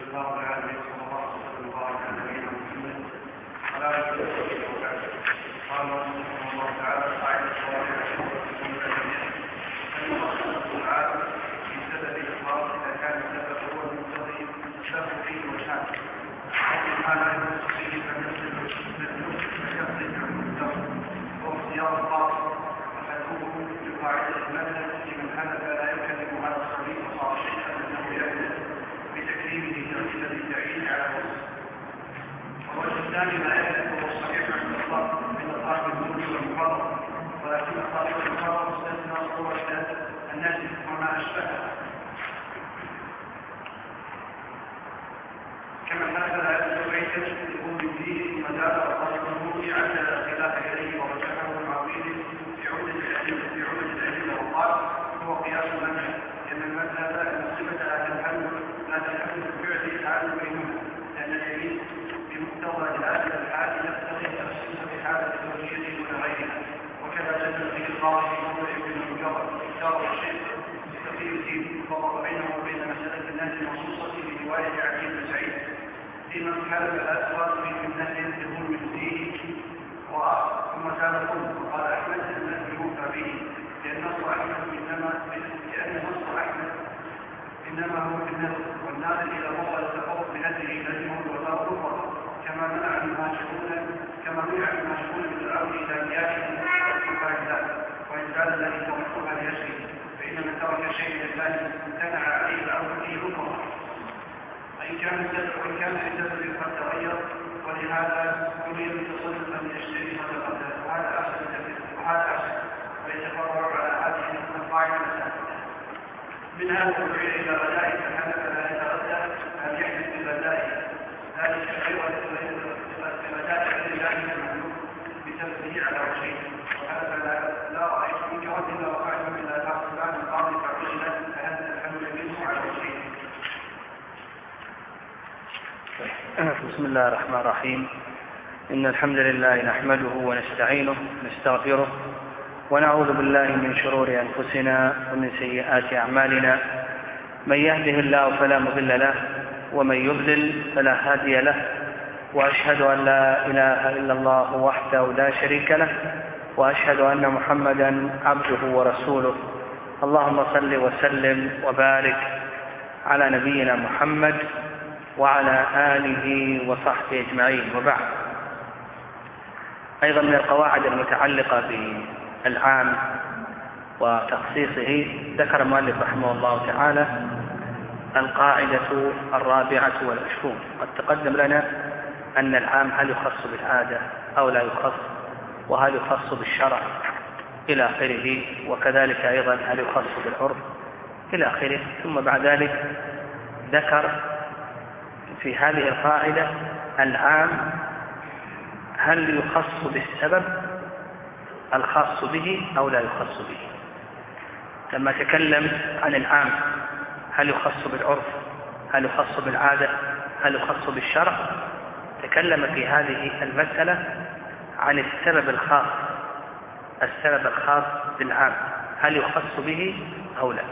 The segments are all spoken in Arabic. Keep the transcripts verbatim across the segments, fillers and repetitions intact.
الله العالمين صلى الله عليه وسلم على نبينا محمد وعلى اله وصحبه وسلم. قال رحمه الله تعالى قاعدة الصالحة أن الله تعالى في سبب الإخلاص إذا كان السبب هو المقتضي السبب فيه وشان أو ما لا يستطيع فنفسه فيخرج عن المقتضى وهو اختيار الخاص وحدوه بقاعدة المذهب لمن حدث لا يكلم على الصليب وصار شيئا أنه يكلم بتكليمه تأثير بالتعيين على الوصف. والوجه الثاني ما يكلم هو الصحيح عند الله من صاحب الملك والمحرم، ولكن صاحب المحرم مستثنى صورة النجم وما أشبهه كما حدث لا يكلم يكون بدين مدار صاحب الملك عدل خلاف إليه ورجحه المعويل في عمد الأدلة في عمد الأدلة وقال هو قياس المذهب لأن المذهب أن الصفة لا تنحل لا تنحل بفعل حال بينهما، لأن اليمين بمقتضى هذه الحال يقتضي تخصيص بحالة الوجيه دون غيرها، وكذا جدل به القاضي في موضع بن المجرد اختار الشيخ بتقي الدين وفرق بينه وبين مسألة الناس المخصوصة برواية علي بن سعيد فيما حلف الأسود في الناس ينتهون من دينه ثم كان قلت وقال أحمد الناس يوفى به لأن نص أحمد إنما لأن نص أحمد إنما هو في النص والناس إذا وصل التفوق بنفسه لزمه وصار كفرا كما منع المهاجرون كما منع المهاجرون من الأرض إلى مياههم وفاعلات وإن كان الذي توقفها ليشرك فإن من ترك شيء لله امتنع عليه الأرض فيه كفرا وإن كان السبب وإن كان السبب قد تغير ولهذا يريد التصرف أن يشتري وتقدم وهذا أحسن وهذا أحسن ويتفرع على هذه القاعدة المسائل. من هذا الرجوع إلى غدائه فحدث لا يتغدى أن يحدث بغدائه ذلك أيضا بغداء الله المملوك بسببه على وجهه وهذا لا رأيت من جهة إلا وقعت من لا تحصلان القاضي فعلا فهذا الحمل منه على وجهه. بسم الله الرحمن الرحيم. إن الحمد لله نحمده ونستعينه ونستغفره ونعوذ بالله من شرور أنفسنا ومن سيئات أعمالنا، من يهده الله فلا مضل له ومن يضلل فلا هادي له، وأشهد أن لا إله إلا الله وحده لا شريك له، وأشهد أن محمدا عبده ورسوله. اللهم صل وسلم وبارك على نبينا محمد وعلى آله وصحبه أجمعين، وبعد. أيضا من القواعد المتعلقة بالعام وتخصيصه ذكر المؤلف رحمه الله تعالى القاعدة الرابعة والعشرون. قد تقدم لنا أن العام هل يخص بالعادة أو لا يخص، وهل يخص بالشرع إلى آخره، وكذلك أيضا هل يخص بالعرف إلى آخره. ثم بعد ذلك ذكر في هذه القاعدة العام هل يخص بالسبب الخاص به أو لا يخص به. لما تكلم عن العام هل يخص بالعرف، هل يخص بالعادة، هل يخص بالشرع، تكلم في هذه المسألة عن السبب الخاص السبب الخاص بالعام هل يخص به أو لا.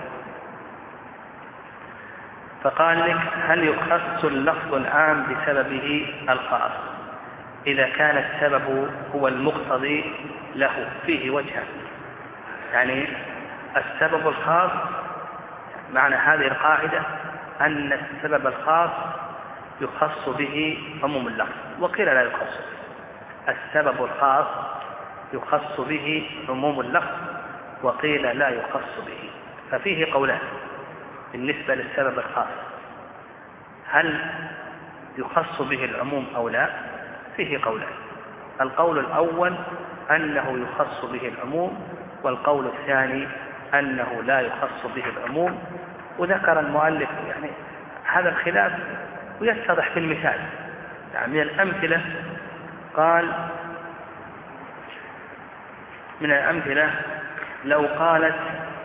فقال لك هل يخص اللفظ العام بسببه الخاص إذا كان السبب هو المقتضي له فيه وجهان. يعني السبب الخاص معنى هذه القاعدة أن السبب الخاص يخص به عموم اللفظ، وقيل لا يخص. السبب الخاص يخص به عموم اللفظ وقيل لا يخص به. ففيه قولان بالنسبة للسبب الخاص، هل يخص به العموم أو لا؟ فيه قولان. القول الأول أنه يخص به العموم، والقول الثاني أنه لا يخص به العموم. وذكر المؤلف يعني هذا الخلاف ويتضح في المثال. يعني من الأمثلة قال من الأمثلة لو قالت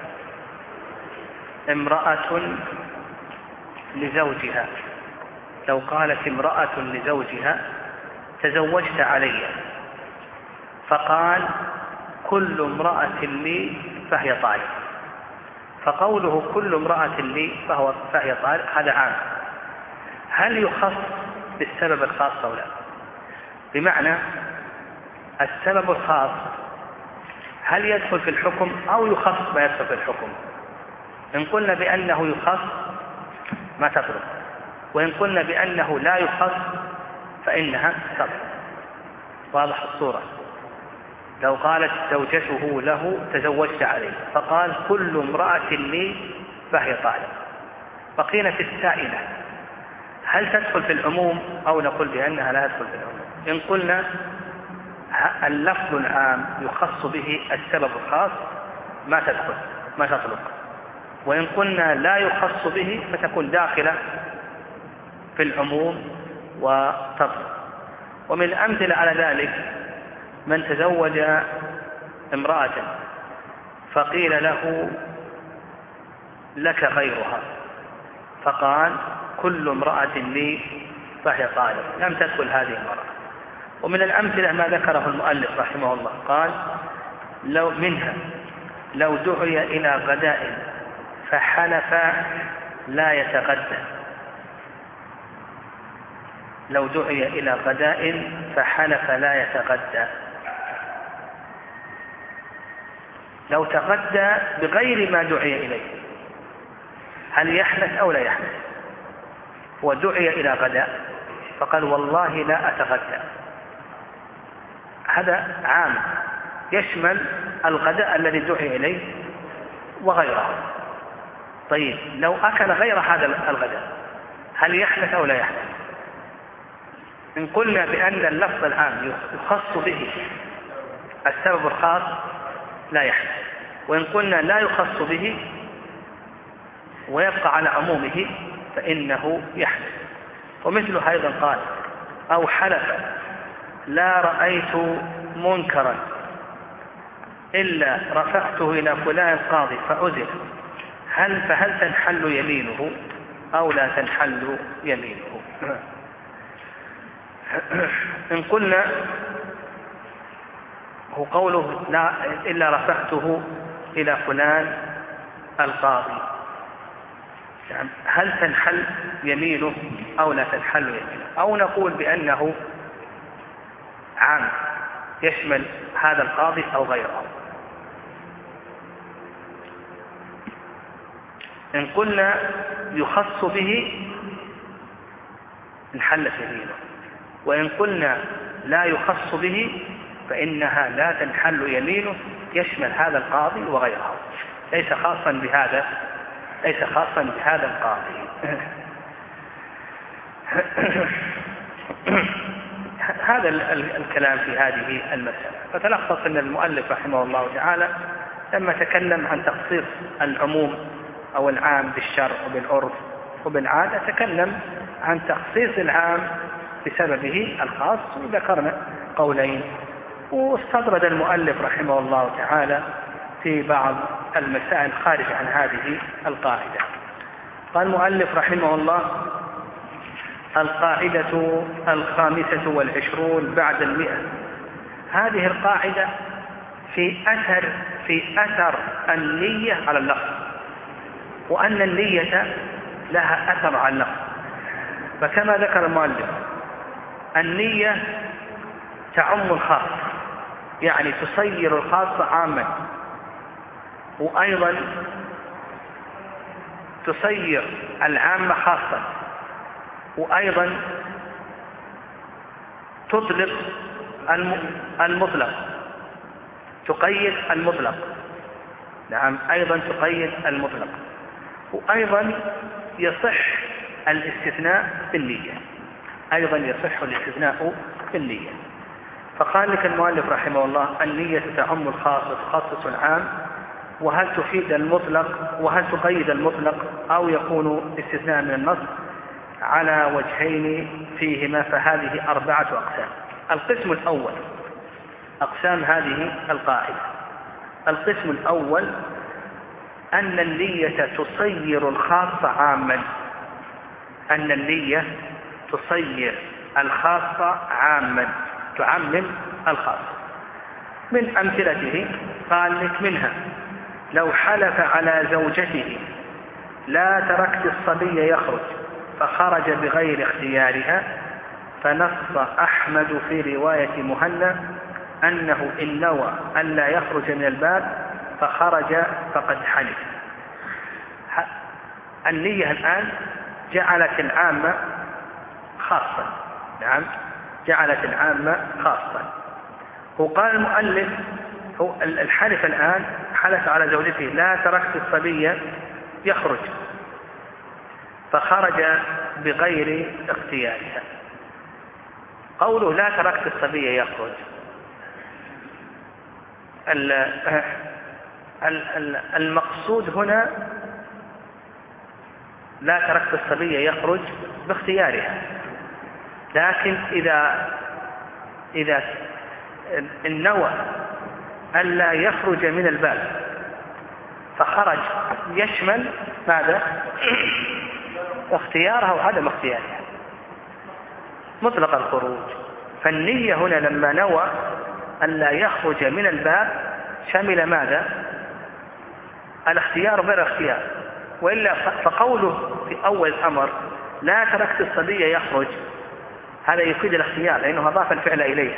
امرأة لزوجها لو قالت امرأة لزوجها تزوجت علي، فقال كل امرأة لي فهي طالق، فقوله كل امرأة لي فهو فهي طالق هذا عام. هل يخص بالسبب الخاص أو لا؟ بمعنى السبب الخاص هل يدخل في الحكم أو يخص ما يدخل في الحكم؟ إن قلنا بأنه يخص ما تطلق، وإن قلنا بأنه لا يخص فإنها تطلق. واضح الصورة؟ لو قالت زوجته له تزوجت عليه فقال كل امرأة لي فهي طالق، بقينا في السائلة هل تدخل في العموم أو نقول بأنها لا تدخل في العموم؟ إن قلنا اللفظ العام يخص به السبب الخاص ما تدخل ما تطلق، وإن قلنا لا يخص به فتكون داخلة في العموم وتطلق. ومن الأمثلة على ذلك من تزوج امرأة فقيل له لك غيرها فقال كل امرأة لي فهي طالق، لم تدخل هذه المرأة. ومن الأمثلة ما ذكره المؤلف رحمه الله قال لو منها لو دعي إلى غداء فحلف لا يتغدى، لو دعي إلى غداء فحلف لا يتغدى، لو تغدى بغير ما دعي إليه هل يحنث أو لا يحنث؟ ودعي إلى غداء فقال والله لا أتغدى، هذا عام يشمل الغداء الذي دعي إليه وغيره. طيب لو أكل غير هذا الغداء هل يحنث أو لا يحنث؟ إن قلنا بأن اللفظ العام يخص به السبب الخاص لا يحنث، وإن قلنا لا يخص به ويبقى على عمومه فإنه يحنث. ومثله أيضا قال أو حلف لا رأيت منكرا إلا رفعته إلى فلان القاضي فأزل، هل فهل تنحل يمينه أو لا تنحل يمينه؟ إن قلنا هو قوله لا إلا رفعته إلى فلان القاضي، يعني هل تنحل يمينه أو لا تنحل يمينه؟ أو نقول بأنه عام يشمل هذا القاضي أو غيره. إن قلنا يخص به انحلت يمينه، وإن قلنا لا يخص به فإنها لا تنحل يمينه، يشمل هذا القاضي وغيره، ليس خاصا بهذا ليس خاصا بهذا القاضي. هذا الكلام في هذه المسألة. فتلخص أن المؤلف رحمه الله تعالى لما تكلم عن تخصيص العموم أو العام بالشرع وبالعرف وبالعادة تكلم عن تخصيص العام بسببه الخاص، وذكرنا قولين. واستطرد المؤلف رحمه الله تعالى في بعض المسائل خارجة عن هذه القاعدة. قال المؤلف رحمه الله القاعدة الخامسة والعشرون بعد المئة. هذه القاعدة في أثر في أثر النية على اللفظ، وأن النية لها أثر على اللفظ. فكما ذكر المؤلف النية تعم الخاص، يعني تصير الخاص عاما، وأيضا تصير العام خاصة، وأيضا تطلق المطلق، تقيد المطلق. نعم أيضا تقيد المطلق، وأيضا يصح الاستثناء بالنية، أيضا يصح الاستثناء بالنية. فقال لك المؤلف رحمه الله النية تعم الخاص وتخصص العام، وهل تفيد المطلق وهل تقيد المطلق أو يكون استثناء من النص على وجهين فيهما، فهذه أربعة أقسام. القسم الأول أقسام هذه القاعدة. القسم الأول أن النية تصير الخاص عاما، أن النية تصير الخاص عاما، تعمم الخاص. من أمثلته قال لك منها لو حلف على زوجته لا تركت الصبي يخرج فخرج بغير اختيارها، فنص أحمد في رواية مهنا أنه إن نوى أن لا يخرج من الباب فخرج فقد حنث. النية الآن جعلت العامة خاصة. نعم، جعلت العامة خاصة. وقال المؤلف هو الحلف الآن حلف على زوجته لا تركت الصبي يخرج، فخرج بغير اختيارها. قوله لا تركت الصبي يخرج، المقصود هنا لا تركت الصبي يخرج باختيارها، لكن إذا إذا النوى ألا يخرج من الباب فخرج يشمل ماذا؟ اختيارها وعدم اختيارها، مطلق الخروج. فالنية هنا لما نوى ألا يخرج من الباب شمل ماذا؟ الاختيار غير اختيار. وإلا فقوله في أول الأمر لا تركت الصبي يخرج هذا يفيد الاختيار، لأنه أضاف الفعل إليها،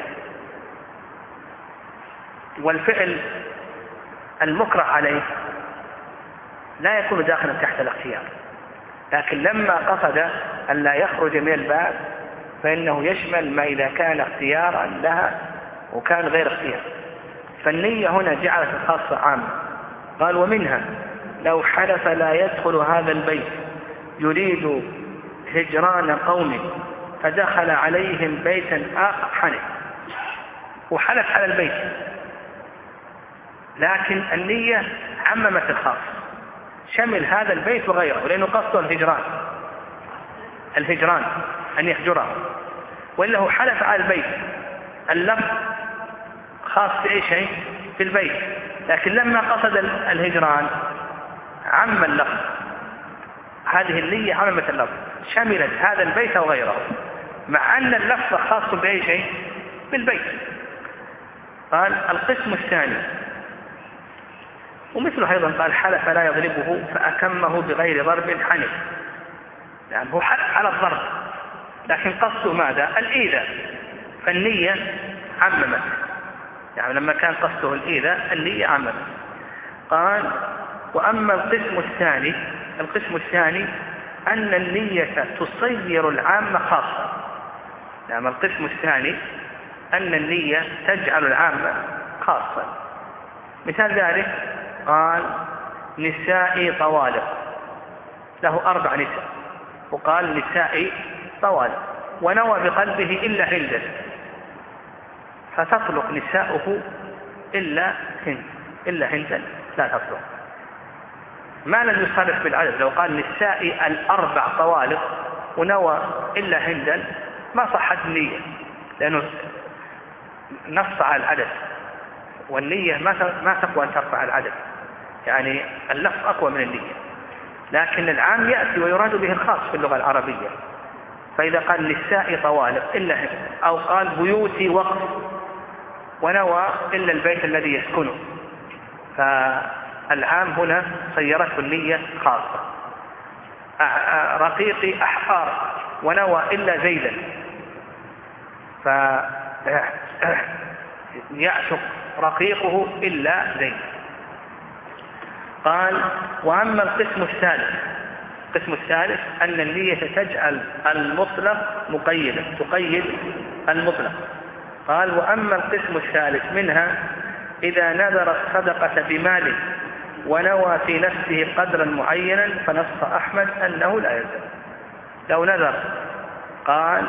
والفعل المكره عليه لا يكون داخلا تحت الاختيار. لكن لما قصد أن لا يخرج من الباب فإنه يشمل ما إذا كان اختيارا لها وكان غير اختيار. فالنية هنا جعلت الخاصة عامة. قال ومنها لو حلف لا يدخل هذا البيت يريد هجران قوم فدخل عليهم بيتا آخر حنث. وحلف على البيت، لكن النية عممت الخاص، شمل هذا البيت وغيره، لأنه قصده الهجران الهجران أن يهجره. وإلا هو حلف على البيت، اللفظ خاص بأي شيء في البيت، لكن لما قصد الهجران عم اللفظ. هذه النية عممت اللفظ، شملت هذا البيت وغيره، مع أن اللفظ خاص بأي شيء بالبيت. قال القسم الثاني، ومثله أيضا قال حلف لا يضربه فأكمه بغير ضرب حنث. يعني هو حلف على الضرب لكن قصده ماذا؟ الإيذاء، فالنية عممت. يعني لما كان قصده الإيذاء النية عممت. قال وأما القسم الثاني، القسم الثاني أن النية تصير العامة خاصة. يعني القسم الثاني أن النية تجعل العامة خاصة. مثال ذلك قال نسائي طوالق، له أربع نساء، وقال نسائي طوالق، ونوى بقلبه إلا هندا، فتطلق نساؤه إلا هند، إلا هندا لا تطلق. ما لم يصرف بالعدد، لو قال نسائي الأربع طوالق ونوى إلا هندا ما صحت النية، لأنه نص على العدد، والنية ما تقوى أن ترفع العدد، يعني اللفظ أقوى من النية. لكن العام يأتي ويراد به الخاص في اللغة العربية. فإذا قال نسائي طوالق إلا هند، أو قال بيوتي وقف ونوى إلا البيت الذي يسكنه، فالعام هنا صيرته النية خاصة. رقيقي أحقار ونوى إلا زيدا، فيعشق رقيقه إلا زيد. قال وأما القسم الثالث، القسم الثالث أن النية تجعل المطلق مقيدا، تقيد المطلق. قال وأما القسم الثالث منها إذا نذر الصدقة بمال ونوى في نفسه قدرا معينا فنص أحمد أنه لا يلزم. لو نذر قال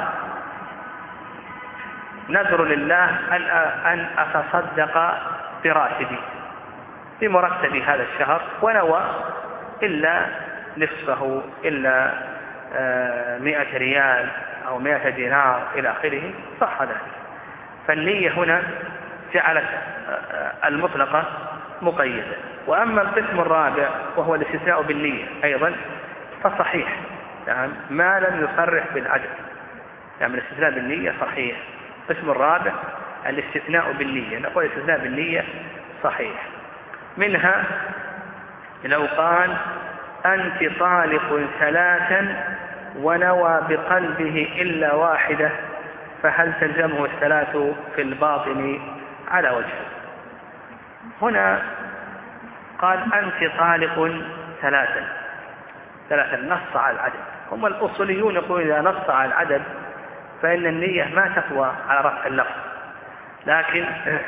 نذر لله أن أتصدق براتبي بمرتبي هذا الشهر، ونوى إلا نصفه، إلا مئة ريال أو مئة دينار إلى آخره، صح ذلك. فالنية هنا جعلت المطلقة مقيدة. وأما القسم الرابع وهو الاستثناء بالنية أيضا فصحيح، يعني ما لم يصرح بالعدد، يعني الاستثناء بالنية صحيح. القسم الرابع الاستثناء بالنية، نقول الاستثناء بالنية صحيح. منها لو قال أنت طالق ثلاثا ونوى بقلبه إلا واحدة فهل تلزمه الثلاث في الباطن على وجه؟ هنا قال أنت طالق ثلاثا ثلاثا نص على العدد. هم الأصوليون يقولون إذا نص على العدد فإن النية ما تقوى على رفع اللفظ، لكن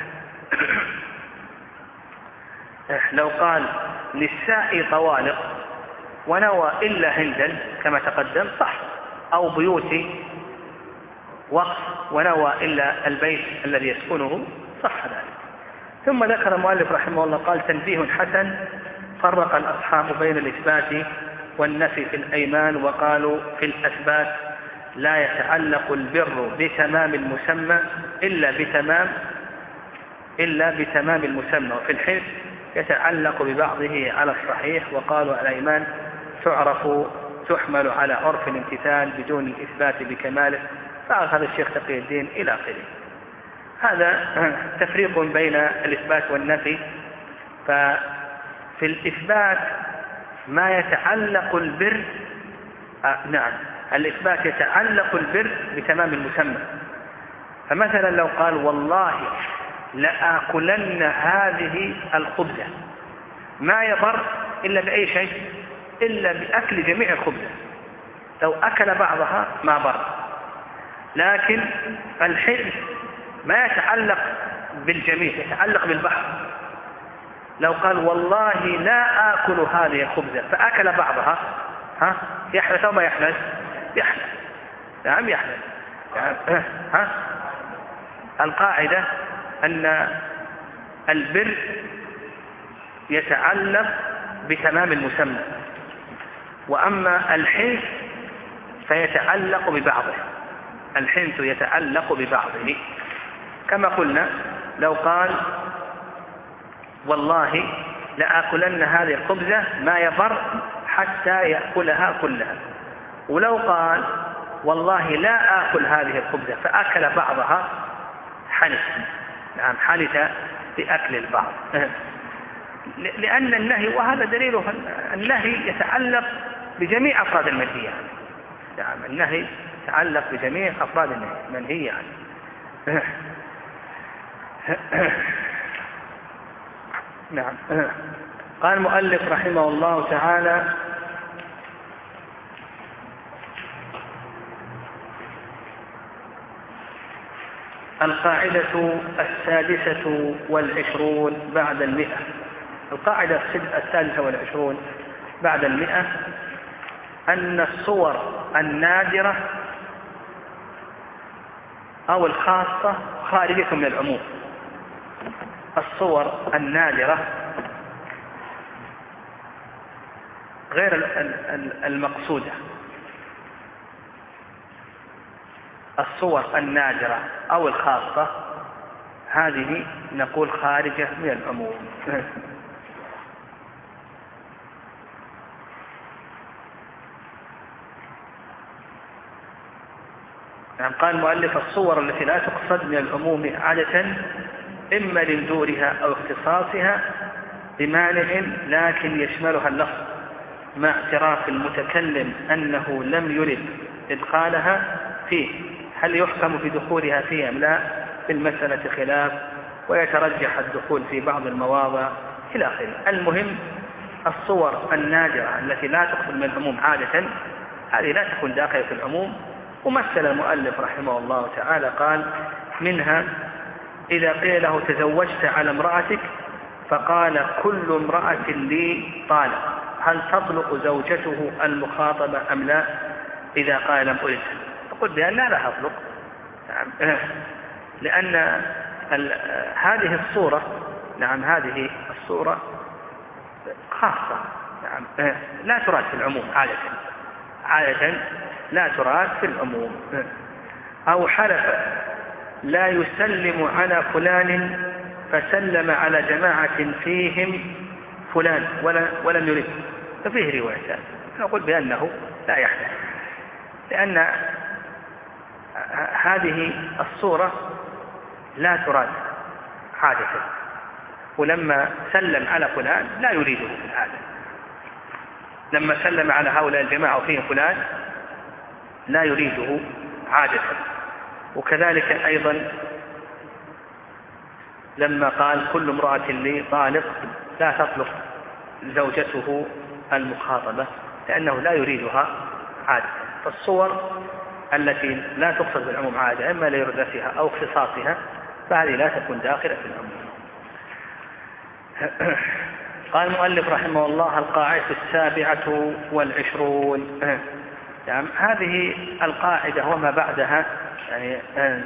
لو قال للسائي طوالق ونوى إلا هندا كما تقدم صح، أو بيوتي وقف ونوى إلا البيت الذي يسكنه صح ذلك. ثم ذكر المؤلف رحمه الله قال تنبيه حسن فرق الأصحاب بين الإثبات والنفي في الأيمان، وقالوا في الأثبات لا يتعلق البر بتمام المسمى إلا بتمام إلا بتمام المسمى، وفي الحلف يتعلق ببعضه على الصحيح، وقالوا الأيمان تعرف تحمل على عرف الامتثال بدون الإثبات بكماله، فأخذ الشيخ تقي الدين إلى آخره. هذا تفريق بين الإثبات والنفي. ففي الإثبات ما يتعلق البر آه نعم الإثبات يتعلق البر بتمام المسمى. فمثلا لو قال والله لآكلن هذه الخبزة، ما يبر إلا بأي شيء إلا بأكل جميع الخبزة، لو أكل بعضها ما بر. لكن الحلف ما يتعلق بالجميع، يتعلق بالبحر. لو قال والله لا آكل هذه الخبزة فأكل بعضها، ها يحلف أو ما يحلف؟ يحلف. نعم يحلف. ها القاعدة أن البر يتعلق بتمام المسمى، وأما الحنث فيتعلق ببعضه. الحنث يتعلق ببعضه كما قلنا. لو قال والله لآكلن هذه الخبزة ما يبر حتى يأكلها كلها، ولو قال والله لا آكل هذه الخبزة فأكل بعضها حنث. نعم حنث بأكل البعض، لأن النهي، وهذا دليله النهي يتعلق بجميع أفراد المنهي عنه. نعم النهي يتعلق بجميع أفراد المنهي عنه. نعم. قال المؤلف رحمه الله تعالى القاعدة السادسة والعشرون بعد المئة. القاعدة السادسة والعشرون بعد المئة أن الصور النادرة أو الخاصة خارجة من العموم. الصور النادرة غير المقصودة. الصور النادرة أو الخاصة هذه نقول خارجة من العموم. يعني قال المؤلف الصور التي لا تقصد من العموم عادة إما لندورها أو اختصاصها بمانع لكن يشملها اللفظ مع اعتراف المتكلم أنه لم يرد إدخالها فيه. هل يحكم بدخولها فيه أم لا؟ في المسألة خلاف، ويترجح الدخول في بعض المواضع إلى آخره. المهم الصور النادرة التي لا تقصد من العموم عادة هذه لا تكون داخلة في العموم. ومثل المؤلف رحمه الله تعالى قال منها إذا قيل له تزوجت على امرأتك فقال كل امرأة لي طالق، هل تطلق زوجته المخاطبة أم لا؟ إذا قال لم أرد فقل بأن لا لا تطلق، لأن هذه الصورة نعم هذه الصورة خاصة، نعم لا تراد في العموم عادة عادة لا تراد في العموم. أو حلف لا يسلم على فلان فسلم على جماعة فيهم فلان ولم يرد، ففيه رواية نقول بأنه لا يحدث، لأن هذه الصورة لا تراد عادة، ولما سلم على فلان لا يريده في العادة. لما سلم على هؤلاء الجماعة وفيهم فلان لا يريده عادة. وكذلك أيضا لما قال كل امرأة لي طالق لا تطلق زوجته المخاطبة لأنه لا يريدها عادة. فالصور التي لا تقصد بالعموم عادة إما لإردتها أو اختصاصها فهذه لا تكون داخلة في العموم. قال المؤلف رحمه الله: القاعدة السابعة والعشرون. يعني هذه القاعدة وما بعدها يعني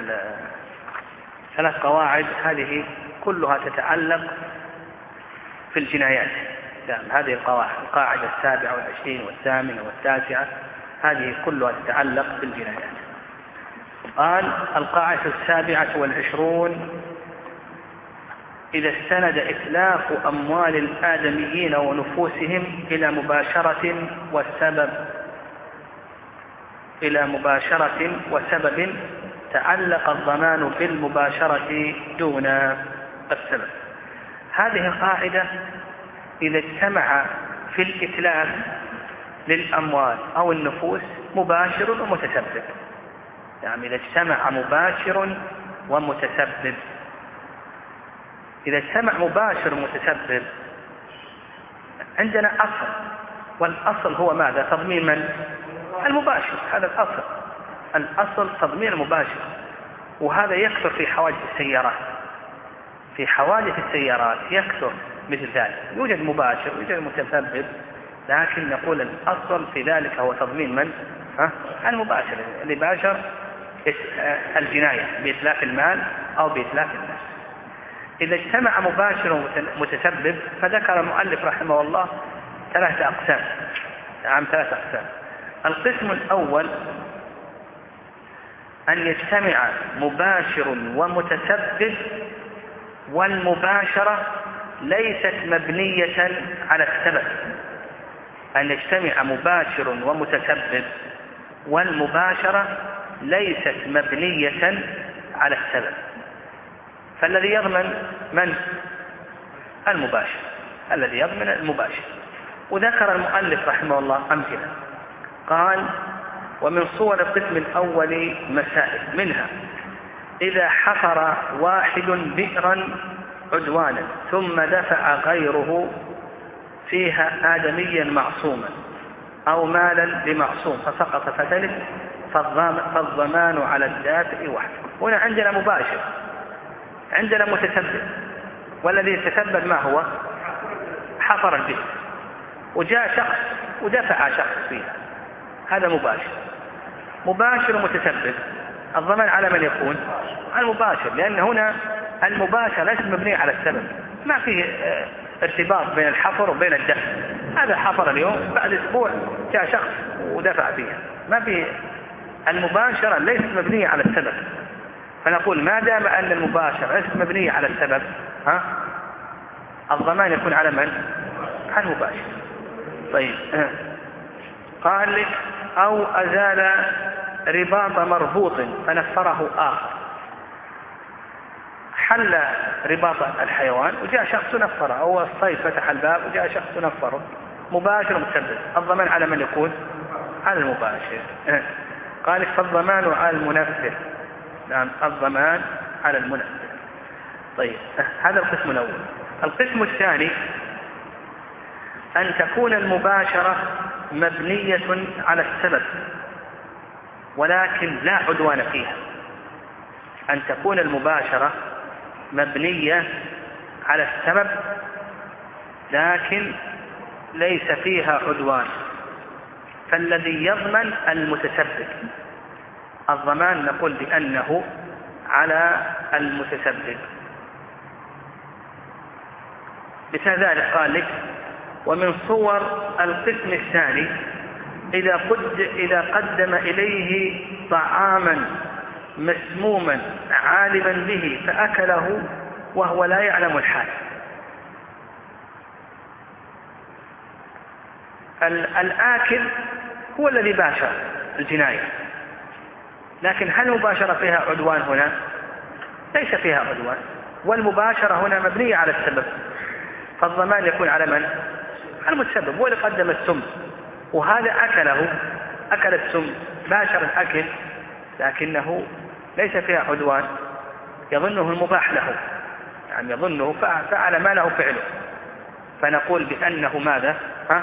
ثلاث قواعد هذه كلها تتعلق في الجنايات. يعني هذه القواعد القاعدة السابعة والعشرين والثامنة والتاسعة هذه كلها تتعلق بالجنايات. قال: القاعدة السابعة والعشرون: إذا استند إتلاف أموال الآدميين ونفوسهم إلى مباشرة وسبب إلى مباشرة وسبب تعلق الضمان بالمباشرة دون السبب. هذه القاعدة إذا اجتمع في الإتلاف للأموال أو النفوس مباشر ومتسبب، يعني إذا اجتمع مباشر ومتسبب. إذا اجتمع مباشر ومتسبب عندنا أصل، والأصل هو ماذا؟ تضمين من؟ المباشر. هذا الأصل، الأصل تضمين المباشر. وهذا يكثر في حوادث السيارات. في حوادث السيارات يكثر مثل ذلك، يوجد مباشر ويوجد متسبب، لكن نقول الأصل في ذلك هو تضمين من؟ ها؟ المباشر اللي باشر الجناية بإتلاف المال أو بإتلاف النفس. إذا اجتمع مباشر ومتسبب فذكر المؤلف رحمه الله ثلاثة أقسام. نعم ثلاثة أقسام. القسم الأول أن يجتمع مباشر ومتسبب والمباشرة ليست مبنية على السبب. أن يجتمع مباشر ومتسبب والمباشرة ليست مبنية على السبب. فالذي يضمن من؟ المباشر. الذي يضمن المباشر. وذكر المؤلف رحمه الله أمثلة. قال: ومن صور القسم الأول مسائل، منها إذا حفر واحد بئرا عدوانا ثم دفع غيره فيها آدميا معصوما أو مالا لمعصوم فسقط فتلف فالضمان على الدافع وحده. هنا عندنا مباشر، عندنا متسبب، والذي يتسبب ما هو؟ حفر البئر وجاء شخص ودفع شخص فيها، هذا مباشر. مباشر ومتسبب الضمان على من يكون؟ المباشر، لأن هنا المباشر ليس مبني على السبب، ما فيه ارتباط بين الحفر وبين الدفع. هذا حفر اليوم بعد أسبوع جاء شخص ودفع فيها، ما فيه. المباشرة ليست مبنية على السبب، فنقول ما دام أن المباشرة ليست مبنية على السبب ها الضمان يكون على من؟ على المباشر. طيب قال لك: أو أزال رباط مربوط فنفره آخر. حل رباط الحيوان وجاء شخص نفره، أو الصيد فتح الباب وجاء شخص نفره، مباشر متسبب، الضمان على من يكون؟ على المباشر. قال: فالضمان على المنفذ. نعم الضمان على المنفذ. طيب هذا القسم الأول. القسم الثاني أن تكون المباشرة مبنية على السبب ولكن لا عدوان فيها. أن تكون المباشرة مبنية على السبب لكن ليس فيها عدوان، فالذي يضمن المتسبب. الضمان نقول بأنه على المتسبب. مثل ذلك قال لك: ومن صور القسم الثاني إذا قد إذا قدم إليه طعاما مسموما عالما به فأكله وهو لا يعلم الحال. الآكل هو الذي باشر الجناية، لكن هل المباشرة فيها عدوان هنا؟ ليس فيها عدوان، والمباشرة هنا مبنية على السبب، فالضمان يكون على من؟ المتسبب. هو اللي قدم السم وهذا أكله، أكل السم باشر الأكل لكنه ليس فيها عدوان، يظنه المباح له، يعني يظنه فعل ما له فعله، فنقول بأنه ماذا؟ ها؟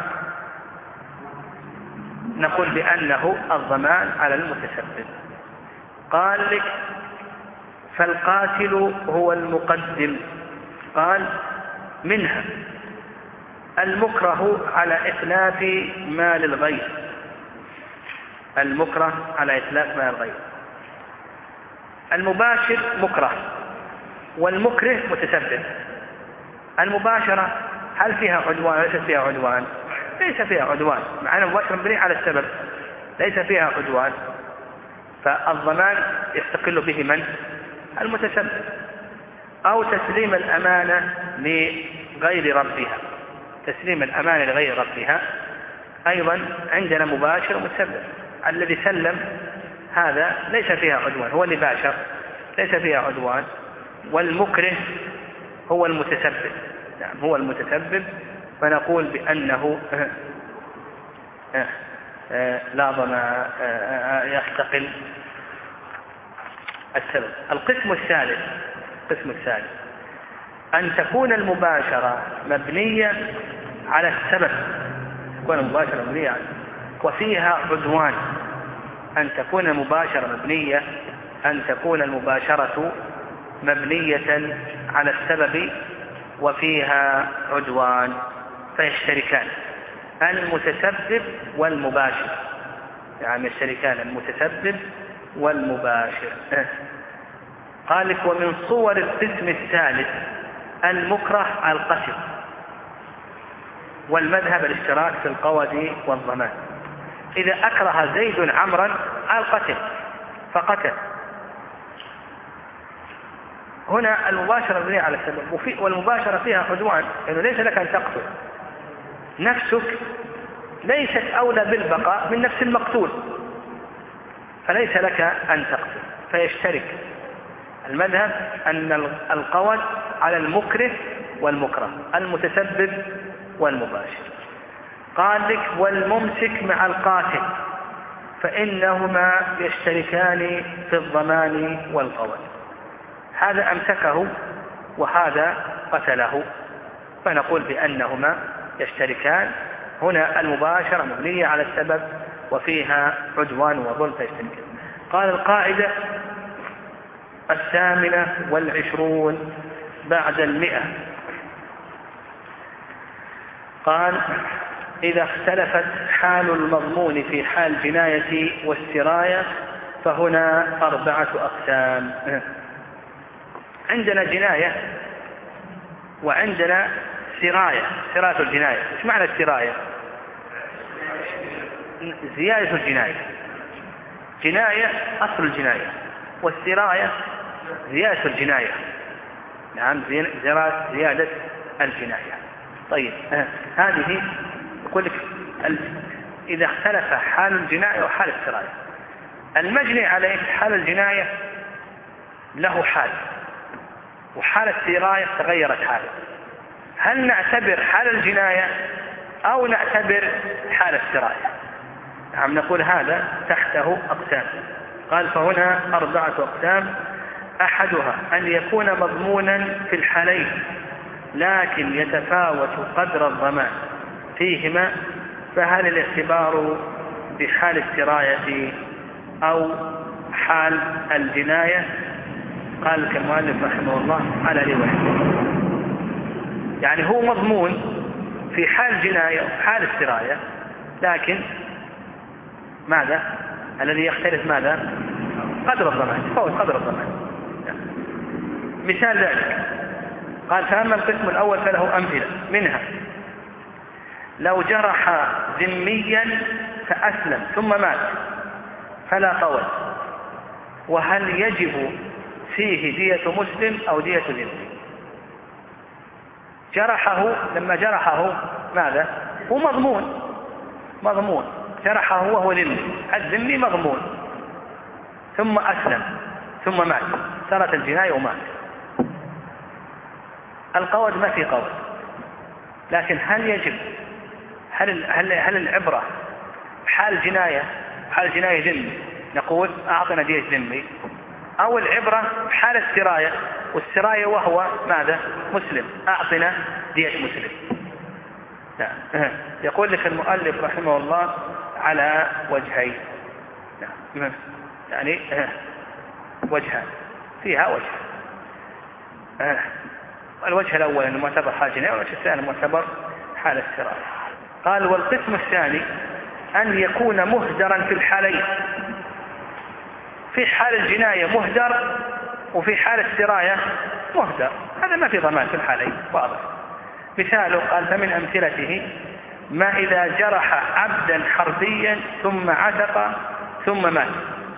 نقول بأنه الضمان على المتسبب. قال لك فالقاتل هو المقدم. قال منها المكره على إتلاف مال الغير، المكره على إتلاف مال الغير. المباشر مكره والمكره متسبب. المباشرة هل فيها عدوان؟ ليس فيها عدوان، ليس فيها عدوان، مع أن المباشرة مبنية على السبب، ليس فيها عدوان، فالضمان يستقل به من؟ المتسبب. أو تسليم الأمانة لغير ربها، تسليم الأمانة لغير ربها أيضا عندنا مباشر ومتسبب. الذي سلم هذا ليس فيها عدوان، هو اللي باشر، ليس فيها عدوان. والمكره هو المتسبب، نعم هو المتسبب، فنقول بأنه لا ضمان، يستقل السبب. القسم الثالث، القسم الثالث أن تكون المباشرة مبنية على السبب، تكون المباشرة مبنية وفيها عدوان. أن تكون المباشرة مبنية أن تكون المباشرة مبنية على السبب وفيها عدوان، فيشتركان المتسبب والمباشر، يعني يشتركان المتسبب والمباشر. قال لك ومن صور القسم الثالث المكره على القتل، والمذهب الاشتراك في القود والضمان. إذا أكره زيد عمرا على القتل فقتل، هنا المباشرة مبنية على السبب، والمباشرة فيها عدوان، لأنه ليس لك أن تقتل، نفسك ليست أولى بالبقاء من نفس المقتول، فليس لك أن تقتل، فيشترك. المذهب أن القود على المكره والمكره، المتسبب والمباشر. قال لك والممسك مع القاتل فإنهما يشتركان في الضمان والقود، هذا أمسكه وهذا قتله، فنقول بأنهما يشتركان. هنا المباشرة مبنية على السبب وفيها عدوان وظلم فيشتركان. قال القاعدة الثامنة والعشرون بعد المئة، قال إذا اختلفت حال المضمون في حال الجناية والسراية فهنا أربعة أقسام. عندنا جناية وعندنا سراية، سراية الجناية. إيش معنى السراية؟ زيادة الجناية. جناية أصل الجناية، والسراية زيادة الجناية، نعم زيادة الجناية. طيب آه. هذه يقول لك إذا اختلف حال الجناية وحال السراية، المجني عليه حال الجناية له حال، وحال السراية تغيرت حاله، هل نعتبر حال الجناية أو نعتبر حال السراية؟ نعم نقول هذا تحته أقسام. قال فهنا أربعة أقسام. أحدها أن يكون مضمونا في الحالين لكن يتفاوت قدر الضمان فيهما، فهل الاعتبار بحال السراية أو حال الجناية؟ قال كالمؤلف رحمه الله على رواية، يعني هو مضمون في حال الجناية وحال السراية، لكن ماذا الذي يختلف؟ ماذا؟ قدر الضمان، تفاوت قدر الضمان. مثال ذلك قال فأما القسم الأول فله أمثلة، منها لو جرح ذميا فأسلم ثم مات فلا قول، وهل يجب فيه دية مسلم أو دية ذمي؟ جرحه، لما جرحه ماذا؟ هو مضمون، مضمون جرحه وهو ذمي، الذمي مضمون، ثم أسلم ثم مات، صارت الجناية ومات. القود ما في قود، لكن هل يجب هل هل هل العبرة حال جناية حال جناية ذمي نقول أعطنا دية ذمي، أو العبرة بحال السراية، والسراية وهو ماذا؟ مسلم، أعطنا دية مسلم. نعم. يقول لك المؤلف رحمه الله على وجهين، نعم. يعني وجهان فيها وجه. الوجه الأول أنه معتبر حال جناية، والوجه الثاني معتبر حال السراية. قال والقسم الثاني أن يكون مهدرا في الحالين، في حال الجناية مهدر وفي حال السراية مهدر، هذا ما في ضمان في الحالين واضح. مثاله قال فمن أمثلته ما إذا جرح عبدا حربيا ثم عتق ثم مات.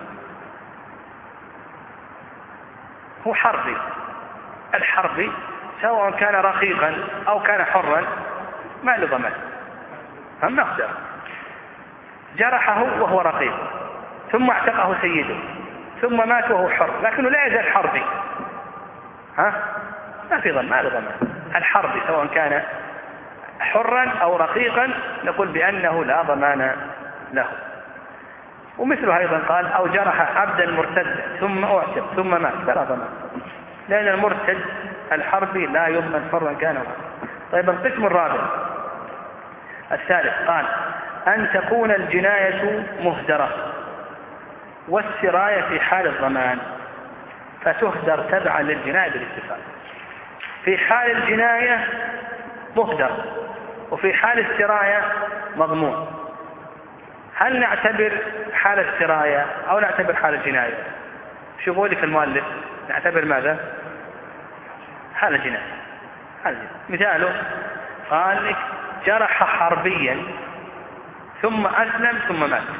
هو حربي، الحربي سواء كان رقيقا أو كان حرا ما له ضمان، هم مهدر. جرحه وهو رقيق ثم اعتقه سيده ثم مات وهو حر، لكنه لا يزال حربي، ها ما في ضمان، ما له ضمان. الحربي سواء كان حرا أو رقيقا نقول بأنه لا ضمان له. ومثله أيضا قال أو جرح عبدا مرتدا ثم أعتق ثم مات فلا ضمان، لأن المرتد الحربي لا يضمن حرا كان ولا. طيب القسم الرابع الثالث قال أن تكون الجناية مهدرة والسراية في حال الضمان، فتهدر تبعا للجناية بالاتفاق. في حال الجناية مهدر وفي حال السراية مضمون. هل نعتبر حال السراية أو نعتبر حال الجناية؟ شو يقول لك المؤلف؟ نعتبر ماذا؟ حال الجناية. مثاله قال لك جرح حربيا ثم أسلم ثم مات.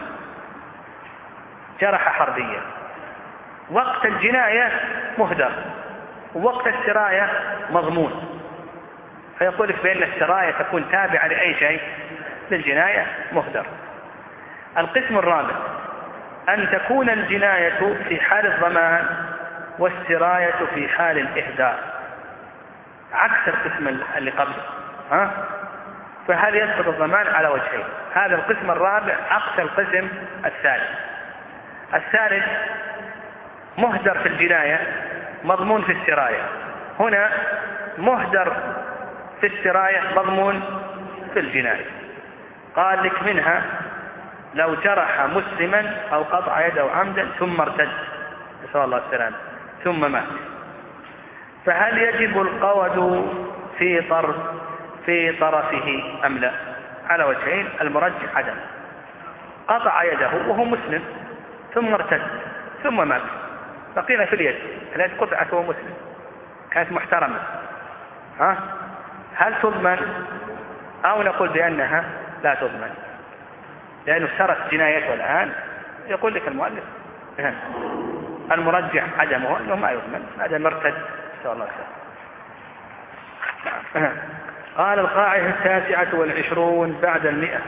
جرح حربيا، وقت الجناية مهدر ووقت السراية مضمون، فيقول لك بأن السراية تكون تابعة لأي شيء للجناية مهدر. القسم الرابع أن تكون الجناية في حال الضمان والسراية في حال الإهدار، عكس القسم اللي قبله، ها؟ فهل يسقط الضمان على وجهين؟ هذا القسم الرابع عكس القسم الثالث. الثالث مهدر في الجناية مضمون في السراية، هنا مهدر في السراية مضمون في الجناية. قال لك منها لو جرح مسلما أو قطع يده عمدا ثم ارتد نسأل الله السلامة ثم مات، فهل يجب القود في طرف في طرفه أم لا؟ على وجهين، المرجح عدم. قطع يده وهو مسلم ثم ارتد ثم مات، بقينا في اليد، اليد قطعت وهو مسلم كانت محترمة، ها؟ هل تضمن أو نقول بأنها لا تضمن؟ لأنه سرت جنايته الآن. يقول لك المؤلف المرجح عدمه أنه ما يضمن، هذا مرتد نسأل الله السلامة. قال القاعدة التاسعة والعشرون بعد المئة،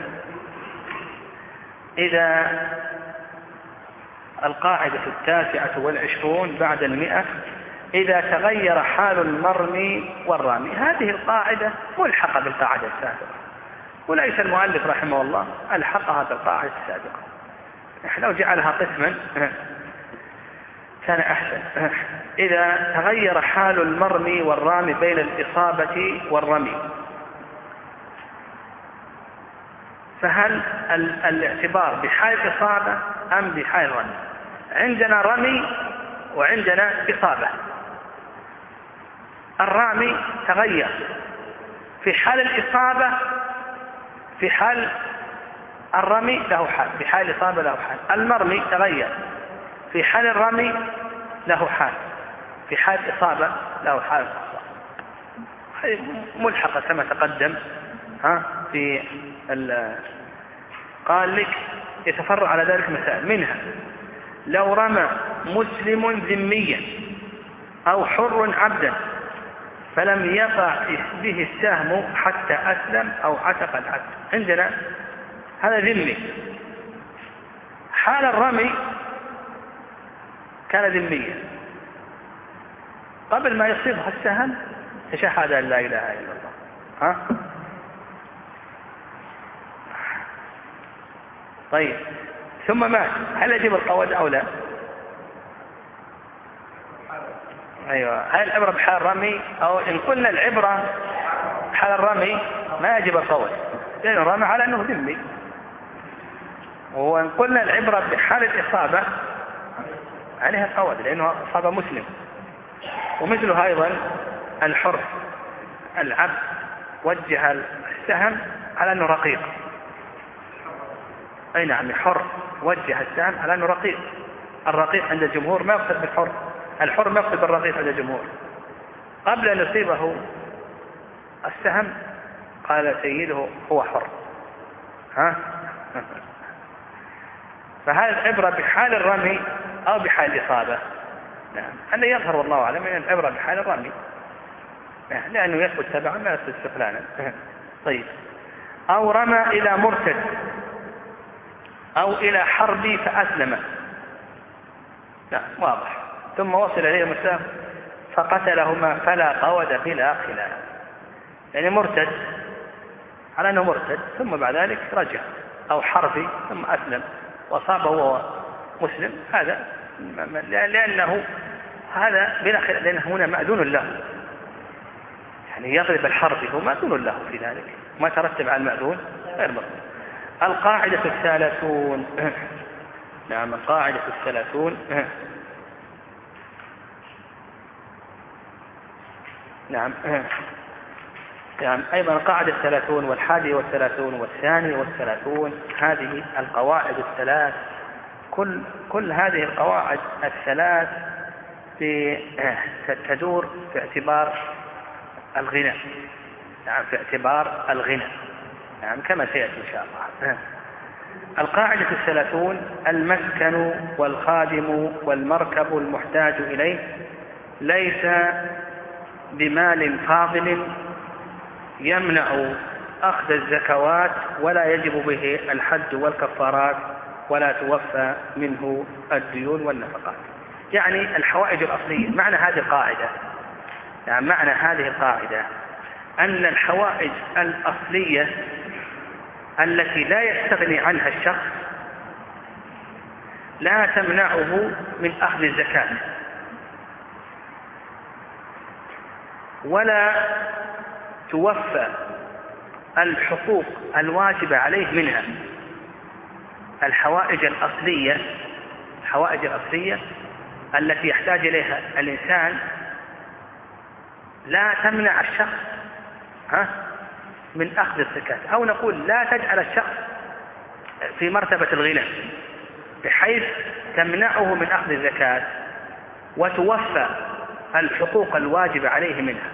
إذا القاعدة التاسعة والعشرون بعد المئة إذا تغير حال المرمي والرامي. هذه القاعدة ملحقة بالقاعدة السابقة، وليس المؤلف رحمه الله ألحقها بالقاعدة السابقة. لو جعلها قسما كان أحسن. إذا تغير حال المرمي والرامي بين الإصابة والرمي، فهل الاعتبار بحال الإصابة أم بحال الرمي؟ عندنا رمي وعندنا إصابة. الرامي تغير في حال الإصابة، في حال الرمي له حال، في حال الإصابة له حال. المرمي تغير في حال الرمي له حال، في حال الإصابة له حال. ملحقة كما تقدم ها في قال لك يتفرع على ذلك مسائل، منها لو رمى مسلم ذميا أو حر عبدا فلم يقع به السهم حتى أسلم أو عتق العبد، عندنا هذا ذمي. حال الرمي كان ذميا، قبل ما يصيبه السهم تشهد أن لا إله إلا الله، ها؟ طيب ثم مات، هل يجب القود أو لا؟ أيوة، هل العبرة بحال الرمي؟ أو إن قلنا العبرة بحال الرمي ما يجب القود، لأنه الرمي على أنه ذمي. وإن قلنا العبرة بحال الإصابة عليها القود لأنه أصاب مسلم. ومثله أيضا الحر، العبد وجه السهم على أنه رقيق. أي نعم، الحر وجه السهم على أنه رقيق. الرقيق عند الجمهور ما يقصد بالحر، الحر ما يقصد بالرقيق عند الجمهور. قبل أن يصيبه السهم قال سيده هو حر. ها؟ فهذه العبرة بحال الرمي أو بحال الإصابة. نعم، هذا يظهر والله أعلم من العبرة بحال الرمي، لأنه يثبت تبعا ما يثبت استقلالا. طيب، أو رمى إلى مرتد أو إلى حربي فأسلم. نعم، واضح. ثم وصل إليه مسلم فقتلهما فلا قود بلا خلاف. يعني مرتد على أنه مرتد ثم بعد ذلك رجع، أو حربي ثم أسلم وصابه وهو مسلم، هذا لأنه هذا بلا خلاف، لأنه هنا مأذون له. يعني يضرب الحربي هو مأذون له في ذلك، ما ترتب على المأذون غير مطلوب. القاعدة الثلاثون. نعم، القاعدة الثلاثون. نعم. نعم، أيضا القاعدة الثلاثون والحادي والثلاثون والثاني والثلاثون، هذه القواعد الثلاث، كل كل هذه القواعد الثلاث في تدور في اعتبار الغنى. نعم، في اعتبار الغنى. نعم، كما سيأتي إن شاء الله. القاعدة الثلاثون: المسكن والخادم والمركب المحتاج إليه ليس بمال فاضل يمنع أخذ الزكوات ولا يجب به الحد والكفارات ولا توفى منه الديون والنفقات. يعني الحوائج الأصلية. معنى هذه القاعدة، يعني معنى هذه القاعدة أن الحوائج الأصلية التي لا يستغني عنها الشخص لا تمنعه من أخذ الزكاة ولا توفى الحقوق الواجبة عليه منها. الحوائج الأصلية، الحوائج الأصلية التي يحتاج إليها الإنسان لا تمنع الشخص ها من أخذ الزكاة، أو نقول لا تجعل الشخص في مرتبة الغنى بحيث تمنعه من أخذ الزكاة وتوفى الحقوق الواجبة عليه منها.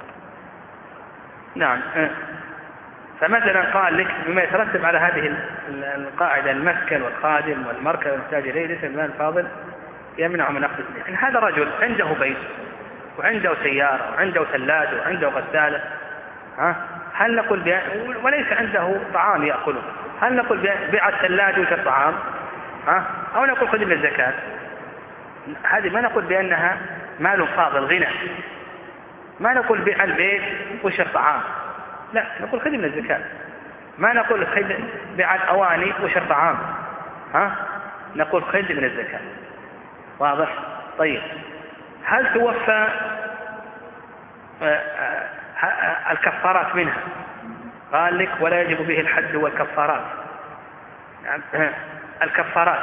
نعم، فمثلا قال لك بما يترتب على هذه القاعدة: المسكن والخادم والمركب المحتاج إليه ليس المال الفاضل يمنع من أخذ الزكاة. يعني هذا رجل عنده بيت وعنده سيارة وعنده ثلاجة وعنده غسالة، ها هل نقول بيع وليس عنده طعام يأكله، هل نقول بيع الثلاجة وش الطعام؟ ها أو نقول خذ من الزكاة؟ هذه ما نقول بأنها مال فاضل غنى، ما نقول بيع البيت وش الطعام، لا نقول خذ من الزكاة. ما نقول خذ بيع الأواني وش الطعام، ها نقول خذ من الزكاة. واضح؟ طيب، هل توفى الكفارات منها؟ قال لك ولا يجب به الحد والكفارات. الكفارات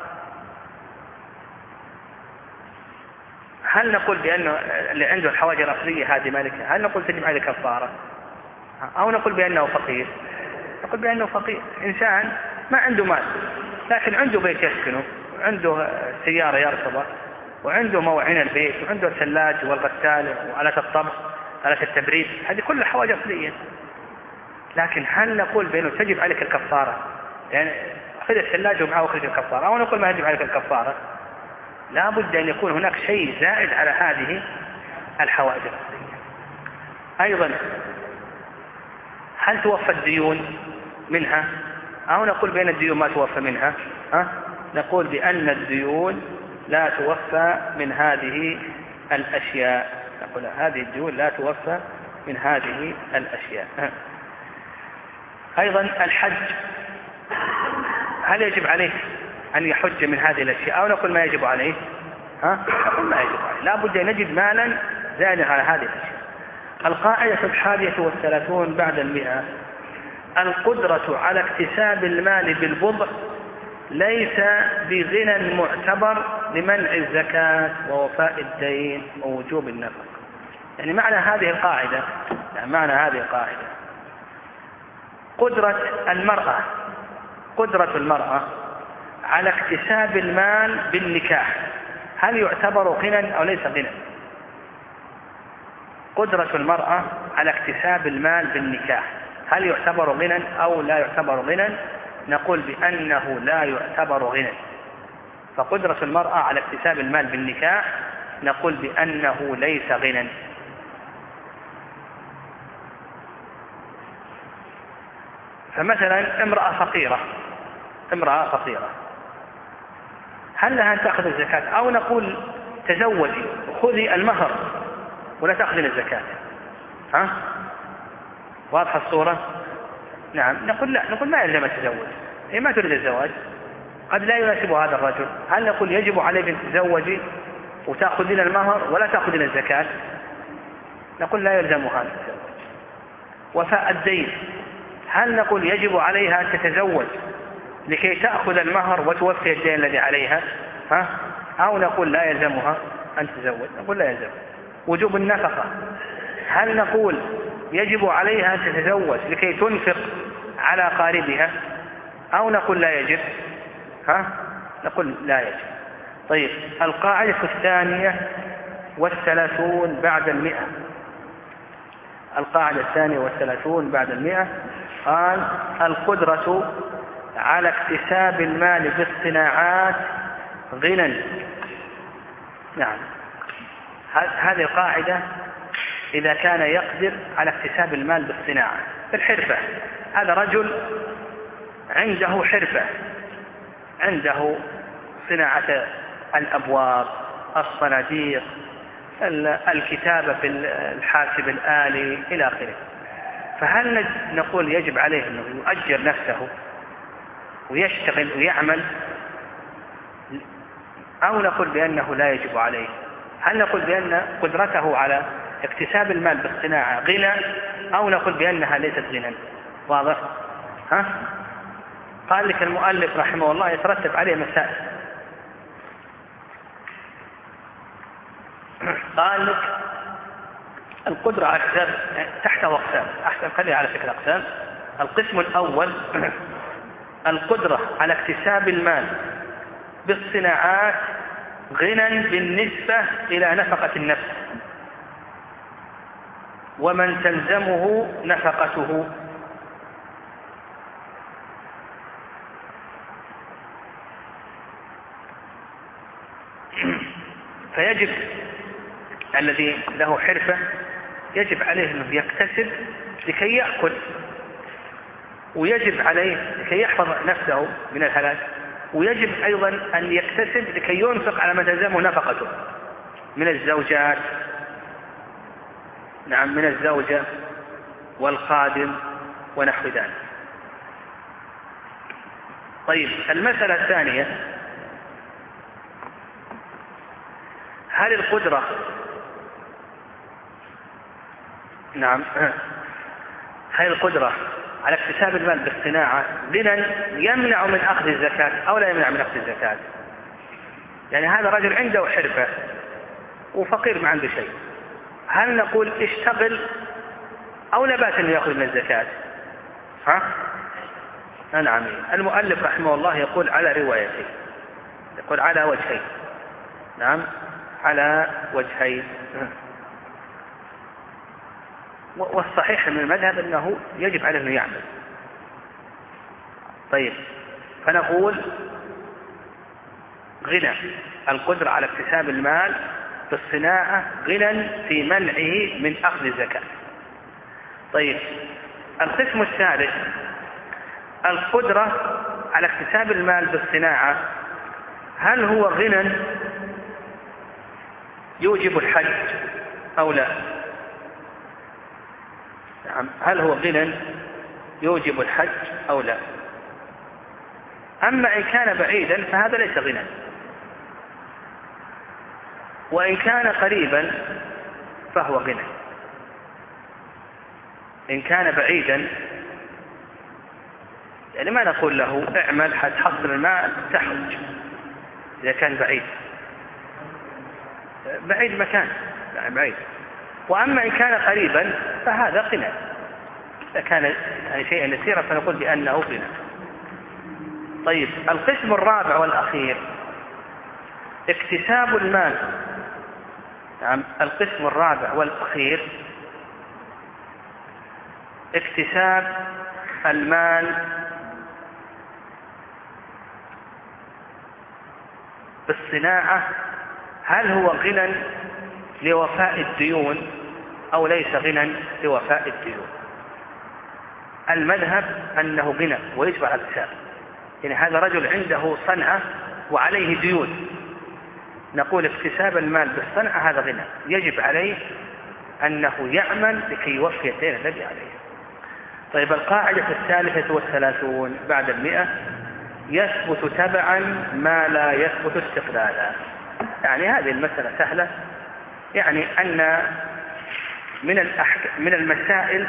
هل نقول بأنه اللي عنده الحواجز الأصلية هذه مالكة، هل نقول تجب عليه كفارة أو نقول بأنه فقير؟ نقول بأنه فقير، إنسان ما عنده مال لكن عنده بيت يسكنه وعنده سيارة يركبها وعنده موعين البيت وعنده الثلاج والغسالة وآلة الطبخ آلة التبريد، هذه كل حواجز أصلية. لكن هل نقول بأنه تجب عليك الكفارة، يعني خذ الثلاجة ومعه وخذ الكفارة، أو نقول ما يجب عليك الكفارة؟ لا بد أن يكون هناك شيء زائد على هذه الحوائج الأصلية. أيضا هل توفى الديون منها، أو نقول بأن الديون ما توفى منها؟ أه؟ نقول بأن الديون لا توفى من هذه الأشياء، نقول هذه الديون لا توفى من هذه الأشياء. أه؟ أيضا الحج هل يجب عليه أن يحج من هذه الأشياء، أو نقول ما يجب عليه؟ ها؟ نقول ما يجب عليه، لا بد أن نجد مالا زائدا على هذه الأشياء. القاعدة الحادية والثلاثون بعد المئة: القدرة على اكتساب المال بالبضع ليس بغنى معتبر لمنع الزكاة ووفاء الدين ووجوب النفقة. يعني معنى هذه القاعدة يعني معنى هذه القاعدة قدرة المرأة قدرة المرأة على اكتساب المال بالنكاح هل يعتبر غنى أو ليس غنى؟ قدرة المرأة على اكتساب المال بالنكاح هل يعتبر غنى أو لا يعتبر غنى؟ نقول بأنه لا يعتبر غنى. فقدرة المرأة على اكتساب المال بالنكاح نقول بأنه ليس غنى. فمثلا امرأة فقيرة امرأة فقيرة هل لها أن تأخذ الزكاة؟ أو نقول تزوجي خذي المهر ولا تأخذين الزكاة. ها؟ واضحة الصورة؟ نعم. نقول لا، نقول ما يلزم التزوج، هي ما تريد الزواج، قد لا يناسب هذا الرجل. هل نقول يجب عليك أن تتزوجي وتأخذين المهر ولا تأخذين الزكاة؟ نقول لا يلزمها أن تتزوج. وفاء الدين هل نقول يجب عليها أن تتزوج لكي تأخذ المهر وتوفي الدين الذي عليها؟ ها؟ أو نقول لا يلزمها أن تتزوج؟ نقول لا يلزم. وجوب النفقة هل نقول يجب عليها أن تتزوج لكي تنفق على قاربها؟ أو نقول لا يجب؟ ها؟ نقول لا يجب. طيب، القاعدة الثانية والثلاثون بعد المئة القاعدة الثانية والثلاثون بعد المئة قال: القدرة على اكتساب المال بالصناعات غنى. نعم، هذه القاعدة إذا كان يقدر على اكتساب المال بالصناعة بالحرفة. هذا رجل عنده حرفة، عنده صناعة الأبواب، الصناديق، الكتابة في الحاسب الآلي إلى آخره. فهل نقول يجب عليه أنه يؤجر نفسه ويشتغل ويعمل، أو نقول بأنه لا يجب عليه؟ هل نقول بأن قدرته على اكتساب المال بالصناعة غنى، أو نقول بأنها ليست غنى؟ واضح؟ ها؟ قال لك المؤلف رحمه الله يترتب عليه مسائل. قال لك القدرة على اكتساب تحت أقسام، أحسن خليها على فكرة أقسام. القسم الأول القدرة على اكتساب المال بالصناعات غنى بالنسبة إلى نفقة النفس ومن تلزمه نفقته. فيجب الذي له حرفة يجب عليه أنه يكتسب لكي يأكل، ويجب عليه لكي يحفظ نفسه من الهلاك، ويجب أيضا أن يكتسب لكي ينفق على ما تلزمه نفقته من الزوجات، نعم، من الزوجة والخادم ونحو ذلك. طيب، المسألة الثانية: هل القدرة نعم هل القدرة على اكتساب المال بالصناعة غنى يمنع من أخذ الزكاة أو لا يمنع من أخذ الزكاة؟ يعني هذا رجل عنده حرفة وفقير ما عنده شيء، هل نقول اشتغل أو لا بأس أن يأخذ من الزكاة؟ ها؟ نعم. المؤلف رحمه الله يقول على روايتين، يقول على وجهين. نعم، على وجهين. والصحيح من المذهب أنه يجب عليه أن يعمل. طيب، فنقول غنى القدرة على اكتساب المال بالصناعة غنى في منعه من أخذ الزكاة. طيب، القسم الثالث القدرة على اكتساب المال بالصناعة هل هو غنى يوجب الحج أو لا؟ نعم، هل هو غنى يوجب الحج أو لا؟ أما إن كان بعيدا فهذا ليس غنى، وإن كان قريبا فهو غنى. إن كان بعيدا يعني ما نقول له اعمل حتحصل المال تحرج إذا كان بعيد، بعيد مكان يعني بعيد. وأما إن كان قريبا فهذا غنى، إذا كان يعني شيئا يسيرا فنقول بأنه غنى. طيب القسم الرابع والأخير اكتساب المال. نعم القسم الرابع والأخير اكتساب المال بالصناعة، هل هو غنى لوفاء الديون أو ليس غنى لوفاء الديون؟ المذهب أنه غنى ويجب على الاكتساب. يعني هذا رجل عنده صنعة وعليه ديون، نقول اكتساب المال بالصنعة هذا غنى، يجب عليه أنه يعمل لكي يوفي الدين الذي عليه. طيب القاعدة الثالثة والثلاثون بعد المئة، يثبت تبعا ما لا يثبت استقلالا. يعني هذه المسألة سهلة، يعني أن من الأحك... من المسائل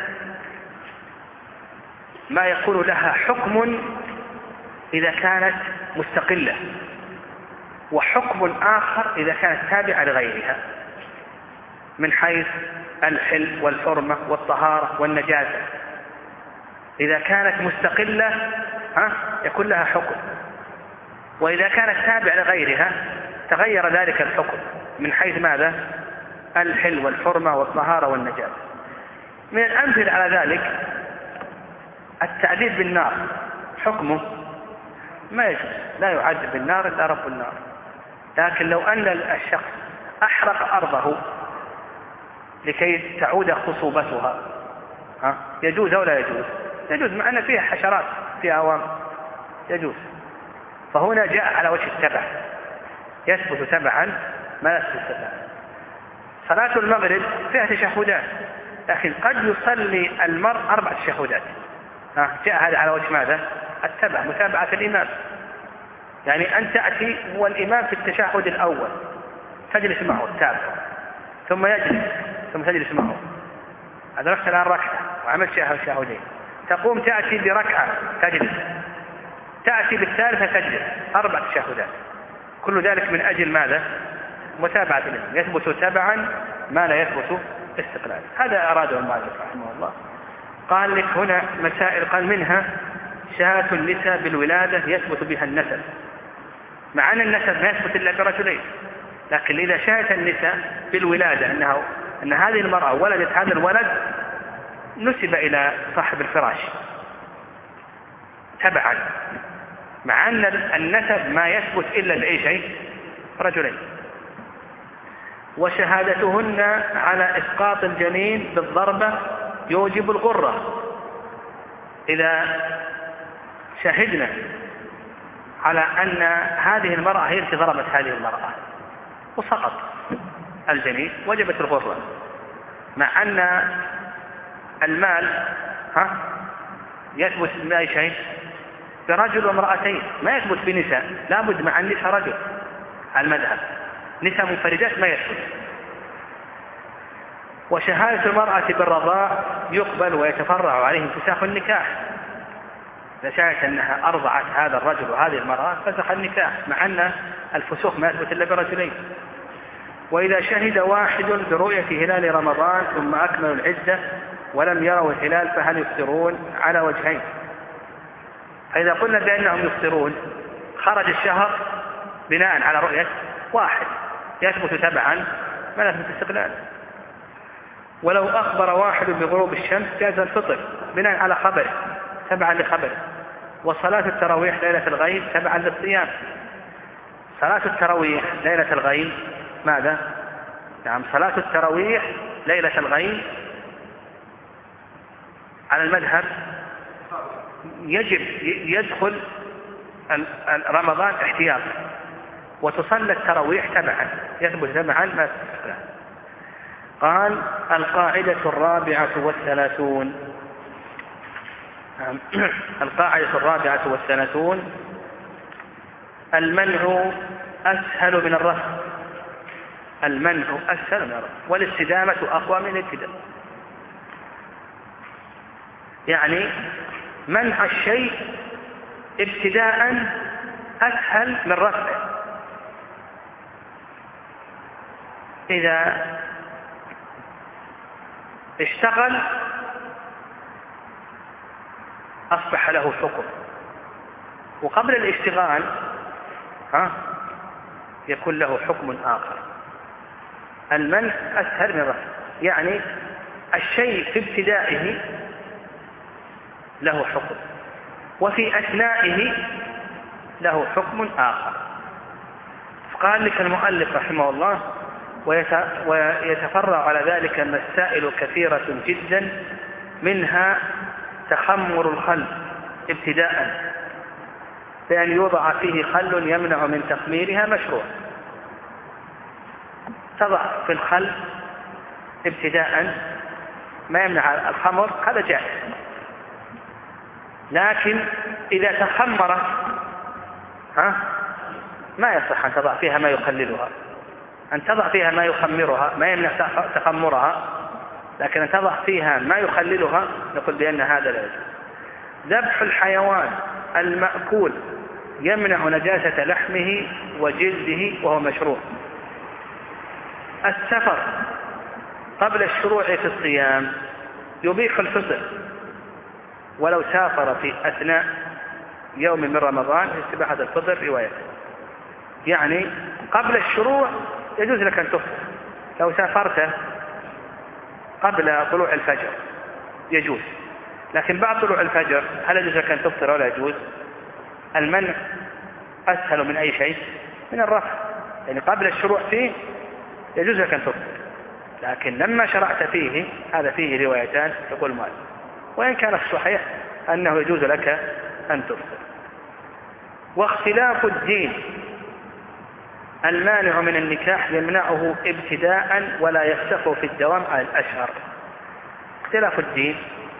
ما يكون لها حكم إذا كانت مستقلة، وحكم آخر إذا كانت تابعة لغيرها، من حيث الحل والحرمة والطهارة والنجاسة. إذا كانت مستقلة ها يكون لها حكم، وإذا كانت تابعة لغيرها تغير ذلك الحكم من حيث ماذا؟ الحل والحرمة والطهارة والنجاسة. من الأمثلة على ذلك التعذيب بالنار، حكمه ما يجوز، لا يعذب بالنار إلا رب النار. لكن لو أن الشخص أحرق أرضه لكي تعود خصوبتها ها يجوز أو لا يجوز؟ يجوز، مع أن فيها حشرات فيها أوام يجوز. فهنا جاء على وجه التبع، يثبت تبعا ما يثبت تبعا. صلاة المغرب فيها تشهدات، لكن قد يصلي المرء أربع تشهدات، ها جاء هذا على وجه ماذا؟ التبع، متابعة الإمام. يعني أن تأتي والإمام في التشهد الأول تجلس معه التابع، ثم يجلس ثم تجلس معه، أدركت الآن ركعة وعملت شهدين، تقوم تأتي بركعة تجلس، تأتي بالثالثة تجلس، أربع تشهدات. كل ذلك من أجل ماذا؟ متابعة الإمام. يثبت تبعا ما لا يثبت استقلالا. هذا أراده المؤلف رحمه الله. قال لك هنا مسائل، قال منها شهادة النساء بالولادة يثبت بها النسب، مع أن النسب ما يثبت إلا برجلين، لكن إذا شهدت النساء بالولادة أنها أن هذه المرأة ولدت هذا الولد نسب إلى صاحب الفراش تبعا، مع أن النسب ما يثبت إلا لأي شيء رجلين. وشهادتهن على إسقاط الجنين بالضربة يوجب الغرة. إذا شهدنا على أن هذه المرأة هي التي ضربت هذه المرأة وسقط الجنين وجبت الغرة، مع أن المال ها يثبت بأي شيء؟ برجل وامرأتين، ما يثبت بنساء، لابد مع النساء رجل على المذهب، نساء منفردات ما يثبت. وشهادة المرأة بالرضاع يقبل ويتفرع عليه انفساخ النكاح، إذا شهدت أنها أرضعت هذا الرجل وهذه المرأة فسخ النكاح، مع أن الفسوخ ما يثبت إلا برجلين. وإذا شهد واحد برؤية هلال رمضان ثم أكملوا العدة ولم يروا الهلال فهل يفطرون؟ على وجهين. فإذا قلنا بأنهم يفطرون خرج الشهر بناء على رؤية واحد يثبت تبعا ما يثبت استقلالا. ولو أخبر واحد بغروب الشمس جاز الفطر بناء على خبر تبعا لخبر. وصلاة التراويح ليلة الغيب تبعا للصيام. صلاة التراويح ليلة الغيب ماذا؟ نعم صلاة التراويح ليلة الغيب على المذهب يجب يدخل رمضان احتياط، وتصلى التراويح تبعا يثبت تبعا ما تستقل. قال القاعدة الرابعة والثلاثون القاعدة الرابعة والثلاثون المنع أسهل من الرفع، المنع أسهل من الرفع، والاستدامة أقوى من الابتداء. يعني منع الشيء ابتداء أسهل من رفعه. إذا اشتغل أصبح له حكم، وقبل الاشتغال ها يكون له حكم آخر. المنع أسهل من الرفع، يعني الشيء في ابتدائه له حكم، وفي أثنائه له حكم آخر. فقال لك المؤلف رحمه الله: ويتفرع على ذلك المسائل كثيرة جدا، منها تخمر الخل ابتداء بأن يوضع فيه خل يمنع من تخميرها مشروع. تضع في الخل ابتداء ما يمنع الخمر، هذا جائز. لكن إذا تخمرت ها ما يصح أن تضع فيها ما يخللها. أن تضع فيها ما يخمرها ما يمنع تخمرها، لكن أن تضع فيها ما يخللها نقول بأن هذا لا يجوز. ذبح الحيوان المأكول يمنع نجاسة لحمه وجلده وهو مشروع. السفر قبل الشروع في الصيام يبيح الفطر ولو سافر في أثناء يوم من رمضان، استباحة الفطر رواية. يعني قبل الشروع يجوز لك أن تفطر، لو سافرت قبل طلوع الفجر يجوز، لكن بعد طلوع الفجر هل يجوز لك أن تفطر ولا يجوز؟ المنع أسهل من أي شيء، من الرفع. يعني قبل الشروع فيه يجوز لك أن تفطر، لكن لما شرعت فيه هذا فيه روايتان يقول مال، وإن كان الصحيح أنه يجوز لك أن تفطر. واختلاف الدين المانع من النكاح يمنعه ابتداء ولا يفتح في الدوام على الأشهر. اختلاف الدين،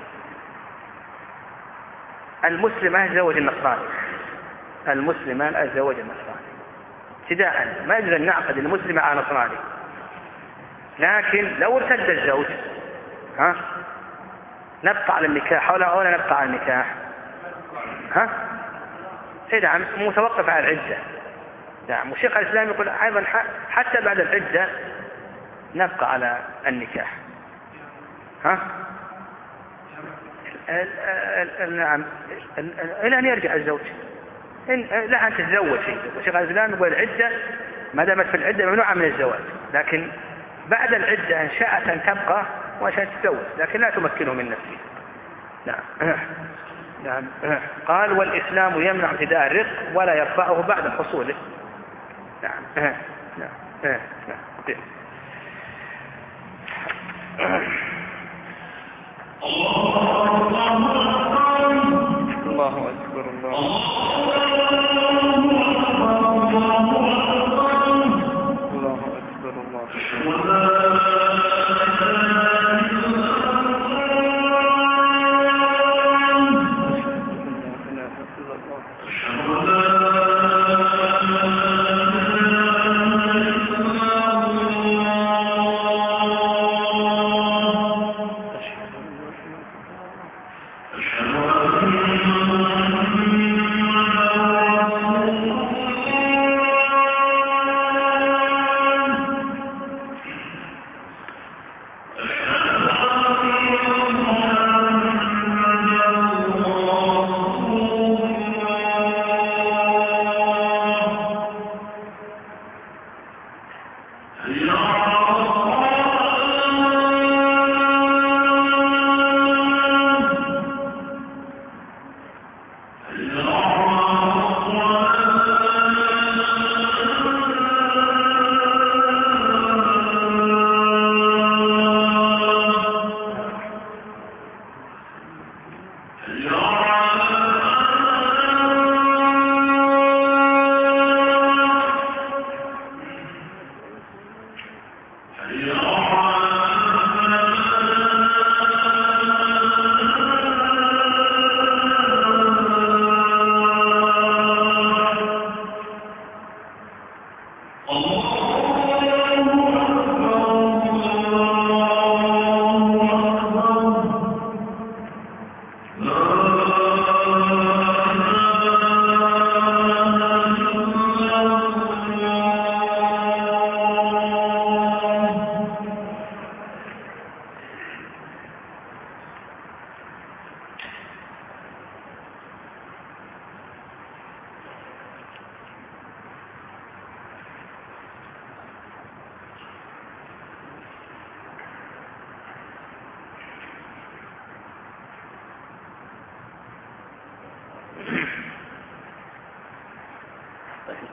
المسلم ما يتزوج النصراني، المسلم ما يتزوج النصراني ابتداء، ما يجوز أن نعقد المسلم على نصراني. لكن لو ارتد الزوج ها نبقى على النكاح ولا أولا نبقى على النكاح؟ ها إذا متوقف على العدة. نعم. وشيخ الإسلام يقول أيضا حتى بعد العدة نبقى على النكاح. ها نعم إلى أن يرجع الزوج، لا أن تتزوج فيه. وشيخ الإسلام يقول العدة ما دامت في العدة ممنوعة من الزواج، لكن بعد العدة إن شاءت أن تبقى وعشان تتزوج، لكن لا تمكنه من نفسه. نعم. نعم. قال: والإسلام يمنع ابتداء الرق ولا يرفعه بعد حصوله. نعم. نعم. نعم. نعم. الله أكبر. الله أكبر. الله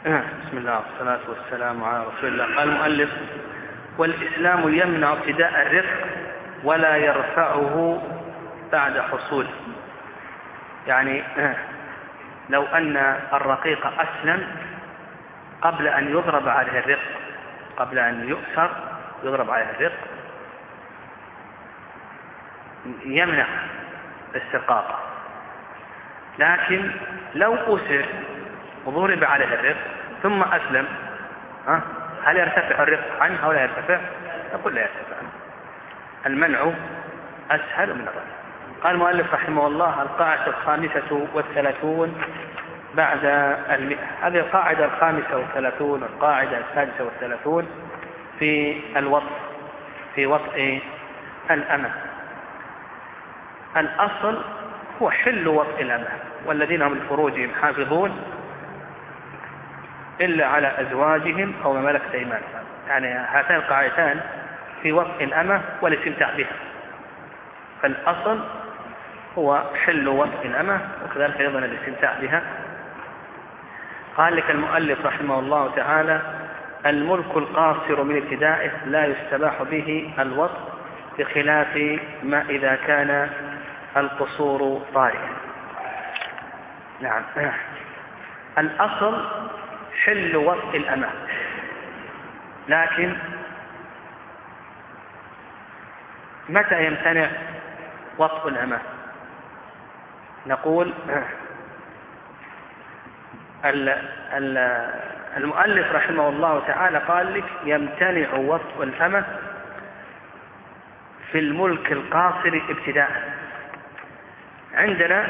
بسم الله والصلاة والسلام على رسول الله. قال المؤلف: والإسلام يمنع ابتداء الرق ولا يرفعه بعد حصوله. يعني لو أن الرقيق أسلم قبل أن يضرب عليه الرق، قبل أن يؤسر يضرب عليه الرق، يمنع استرقاقه. لكن لو أسر وضرب عليه الرق ثم أسلم، هل يرتفع الرق عنه أو لا يرتفع؟ نقول لا يرتفع عنه. المنع أسهل من الرفع. قال المؤلف رحمه الله: القاعدة الخامسة والثلاثون بعد المئة. هذه القاعدة الخامسة والثلاثون، القاعدة السادسة والثلاثون في الوطء، في وطء الأمة. الأصل هو حل وطء الأمة، والذين هم لفروجهم حافظون إلا على أزواجهم أو ما ملكت أيمانهم. يعني هاتان القاعدتان في وطء الأمة والاستمتاع بها. فالأصل هو حل وطء الأمة، وكذلك أيضا الاستمتاع بها. قال لك المؤلف رحمه الله تعالى: الملك القاصر من ابتدائه لا يستباح به الوطء، بخلاف ما إذا كان القصور طارئا. نعم، الأصل حل وطء الأمة، لكن متى يمتنع وطء الأمة؟ نقول المؤلف رحمه الله تعالى قال لك: يمتنع وطء الأمة في الملك القاصر ابتداء. عندنا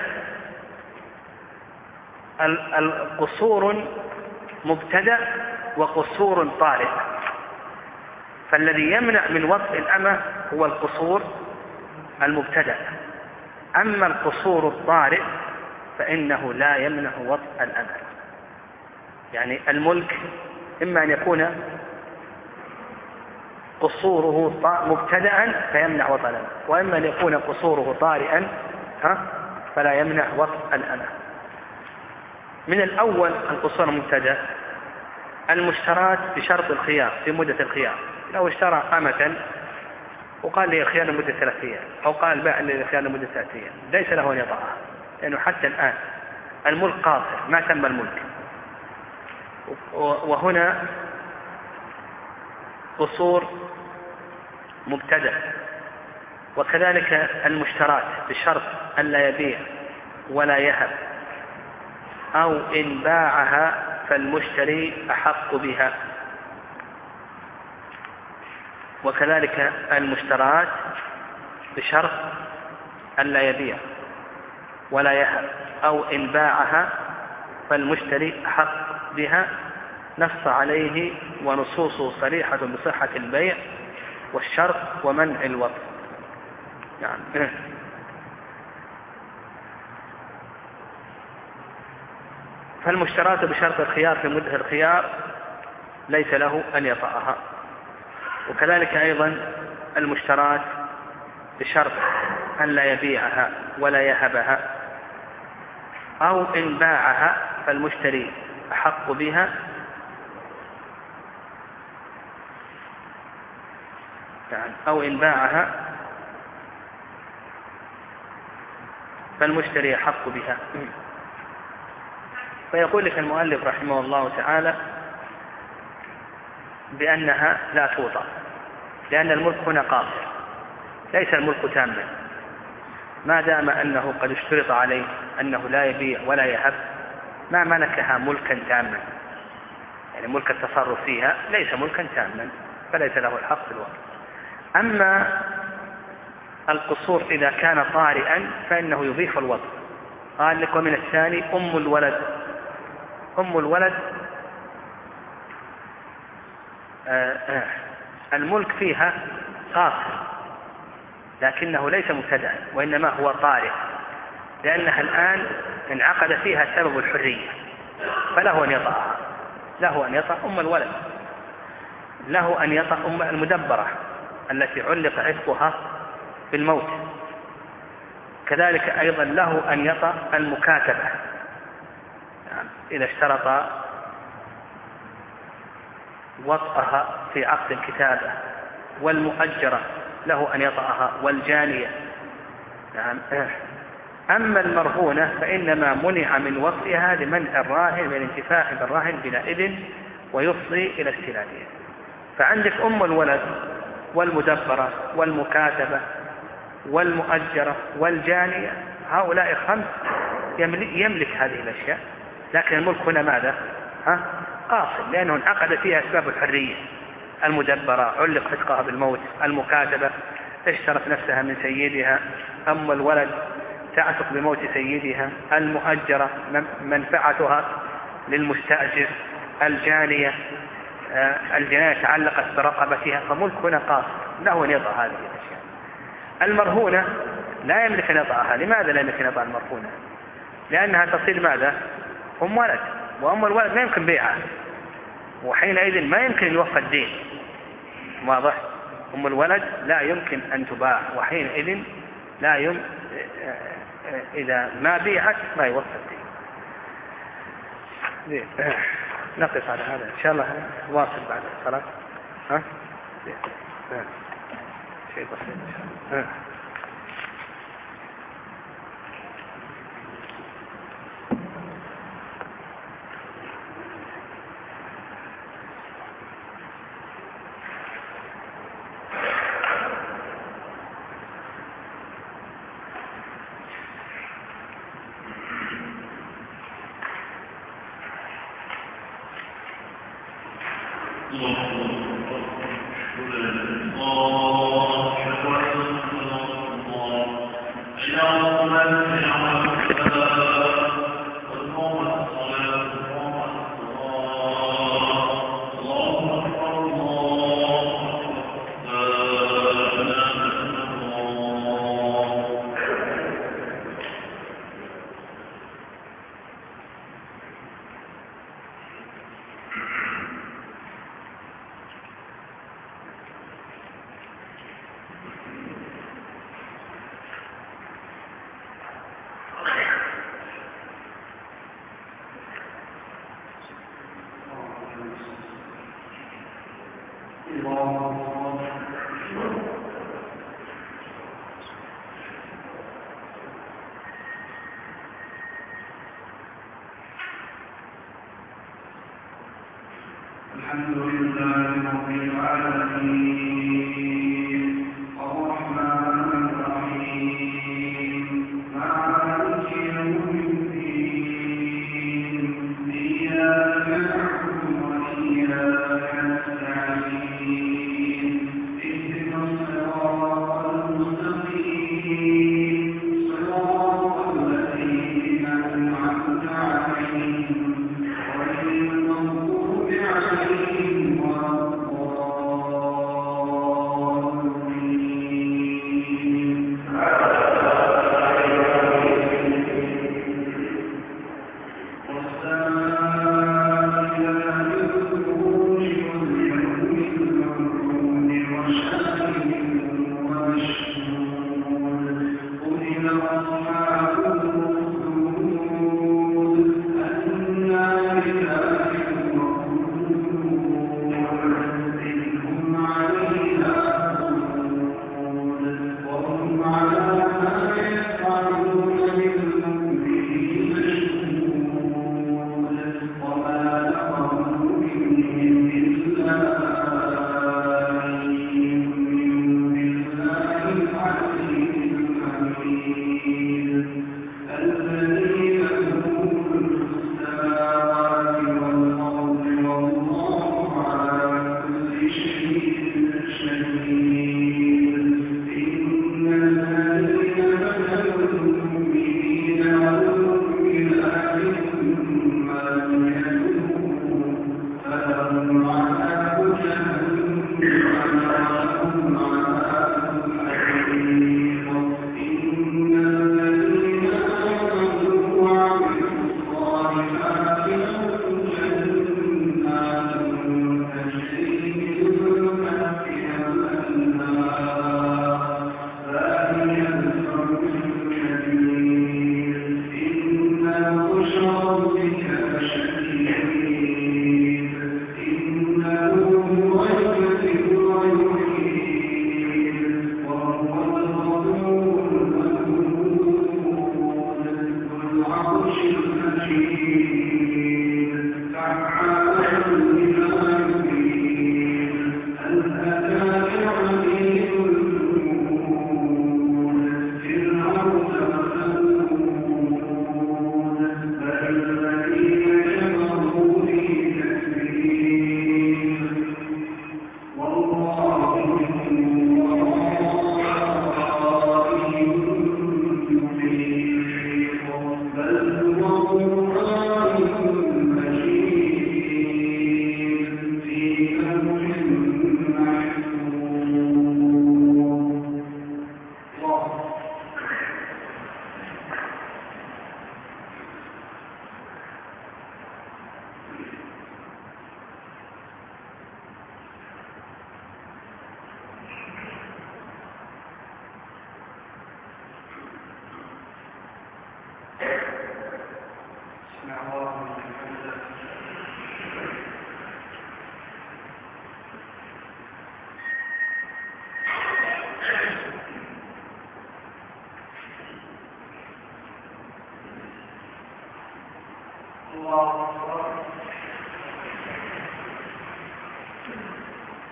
القصور مبتدأ وقصور طارئ، فالذي يمنع من وطء الأمة هو القصور المبتدأ. أما القصور الطارئ فإنه لا يمنع وطء الأمة. يعني الملك إما أن يكون قصوره مبتدأ فيمنع وطء الأمة، وإما أن يكون قصوره طارئا فلا يمنع وطء الأمة. من الأول القصور المبتدأ المشترات بشرط الخيار في مدة الخيار. لو اشترى أمة وقال لي الخيار لمدة ثلاثة أيام، أو قال باع لي الخيار لمدة ثلاثة أيام، ليس له أن يطأها، لأنه حتى الآن الملك قاصر ما تم الملك. وهنا قصور مبتدأ. وكذلك المشترات بشرط أن لا يبيع ولا يهب، أو إن باعها فالمشتري أحق بها. وكذلك المشترات بشرط أن لا يبيع ولا يهب، أو إن باعها فالمشتري أحق بها، نص عليه ونصوصه صريحة بصحة البيع والشرط ومنع الوطء. يعني فالمشترات بشرط الخيار في مدة الخيار ليس له أن يطأها. وكذلك أيضا المشترات بشرط أن لا يبيعها ولا يهبها، أو إن باعها فالمشتري أحق بها، يعني أو إن باعها فالمشتري أحق بها. فيقول لك المؤلف رحمه الله تعالى بأنها لا توطأ، لأن الملك هنا قاصر، ليس الملك تاما، ما دام أنه قد اشترط عليه أنه لا يبيع ولا يهب، ما ملكها ملكا تاما، يعني ملك التصرف فيها ليس ملكا تاما، فليس له الحق في الوطء. أما القصور إذا كان طارئا فإنه يضيف الوطء. قال لك: ومن الثاني أم الولد. أم الولد آآ آآ الملك فيها قاصر، لكنه ليس مبتدأ، وإنما هو طارئ، لأنها الآن انعقد فيها سبب الحرية، فله أن يطأها، له أن يطأ أم الولد، له أن يطأ أم المدبرة التي علق عتقها بالموت، كذلك أيضا له أن يطأ المكاتبة، يعني إذا اشترط وطأها في عقد الكتابة، والمؤجرة له أن يطأها، والجانية. نعم. أما المرهونة فإنما منع من وطئها لمنع الراهن من الانتفاع بالراهن بلا إذن ويفضي إلى استلامها. فعندك أم الولد والمدبرة والمكاتبة والمؤجرة والجانية، هؤلاء خمس يملك, يملك هذه الأشياء، لكن الملك هنا ماذا؟ ها؟ قاصر، لأنه انعقد فيها أسباب الحرية. المدبرة علق فتقها بالموت، المكاتبة اشترت نفسها من سيدها، أم الولد تعتق بموت سيدها، المؤجرة منفعتها للمستأجر، الجانية الجناية تعلقت برقبتها، فملك هنا قاصر له أن يضع هذه الأشياء. المرهونة لا يملك أن يضعها. لماذا لا يملك أن يضع المرهونة؟ لأنها تصير ماذا؟ أم ولد، وأم الولد ما يمكن بيعها، وحينئذ ما يمكن أن يوفى الدين. واضح؟ أم الولد لا يمكن أن تباع، وحينئذ لا يم... إذا ما بيعت ما يوفى الدين. نقف على هذا إن شاء الله، واصل بعد الصلاة. ها؟ شيء بسيط إن شاء الله. الحمد لله رب العالمين الرحمن الرحيم مالك يوم الدين إياك نعبد وإياك نستعين اهدنا الصراط المستقيم صراط الذين أنعمت عليهم غير المغضوب عليهم ولا الضالين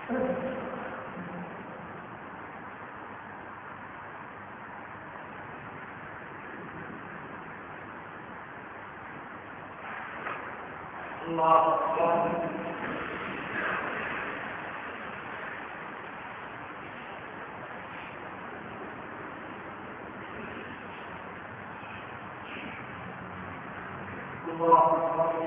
الله أكبر. الله أكبر.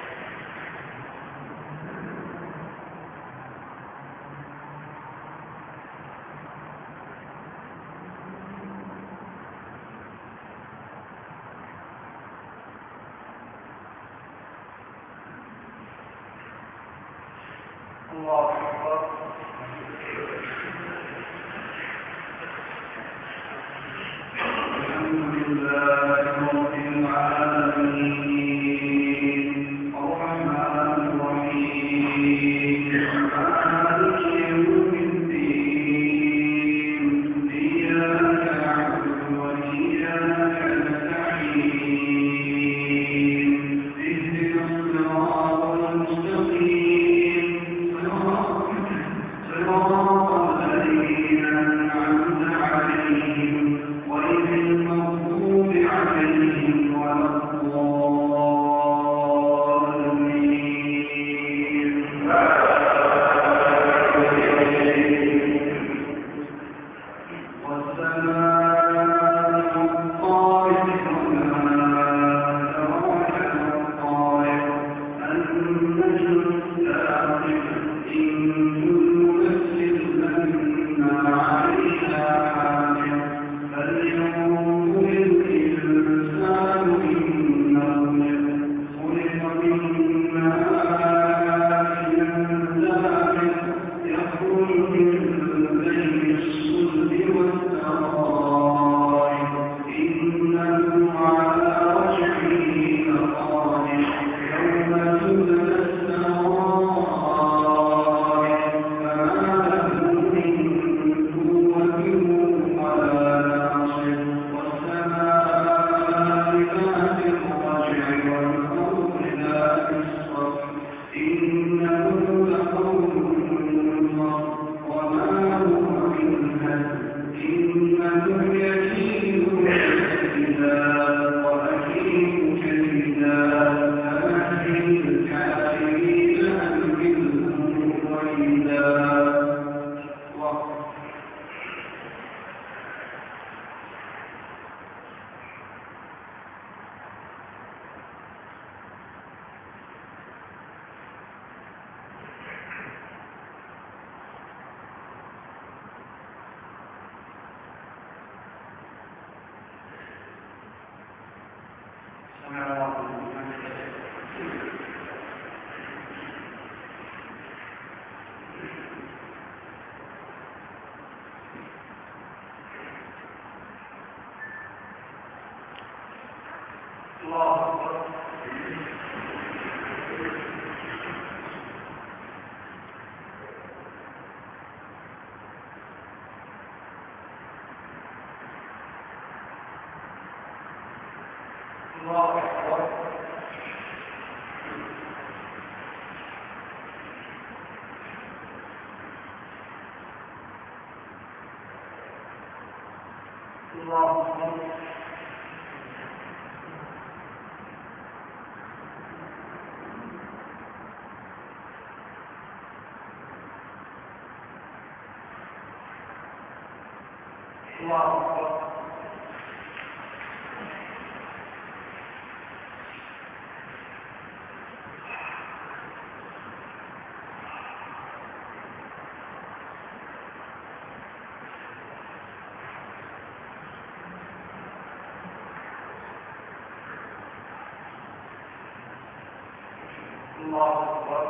الله أكبر. الحمد لله رب العالمين الرحمن الرحيم مالك يوم الدين إياك نعبد وإياك نستعين اهدنا الصراط المستقيم صراط الذين أنعمت عليهم غير المغضوب عليهم ولا الضالين. والسماء الطارق وما أدراك ما الطارق النجم الثاقب إن كل نفس لما عليها حافظ فلينظر الإنسان مما خلق من ماء دافق يخرج من بين الصلب والترائب إنه على رجعه لقادر يوم تبلى السرائر فما له من قوة ولا ناصر والسماء ذات الرجع والأرض ذات الصف إنه لقول وما هو بالهزل إنهم يكيدون كيدا وأكيد كيدا فمهل الكافرين أمهلهم رويدا. سمع الله لمن حمده. الله أكبر. الله أكبر. الله أكبر. الله أكبر. الله أكبر.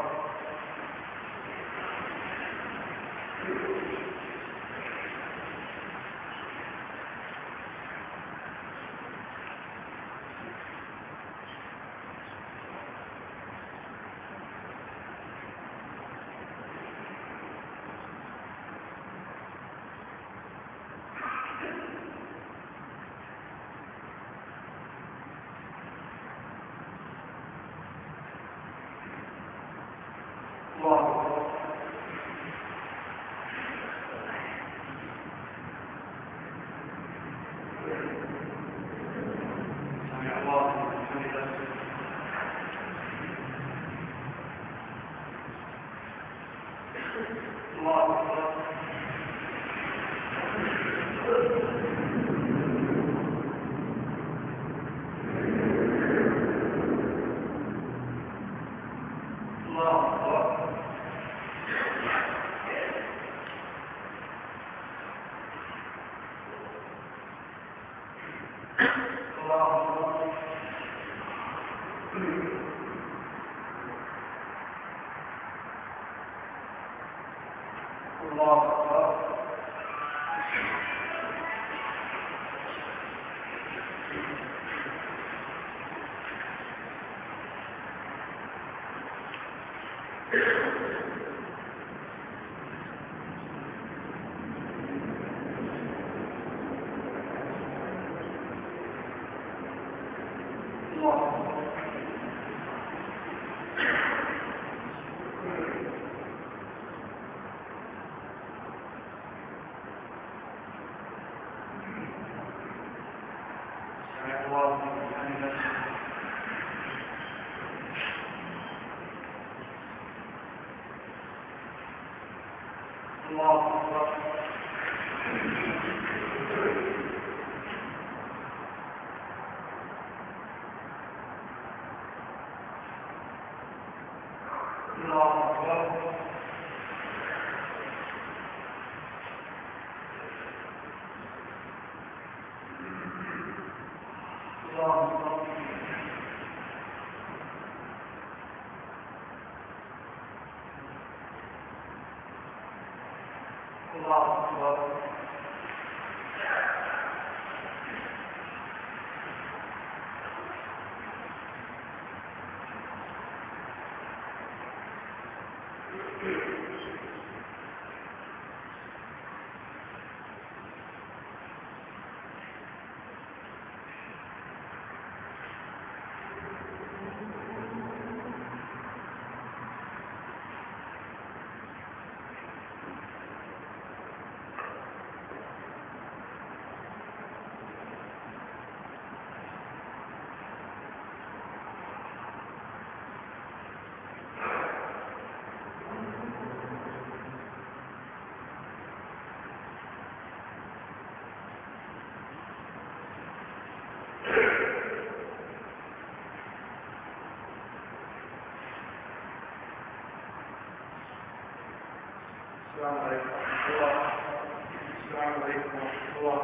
السلام عليكم ورحمة الله. السلام عليكم ورحمة الله.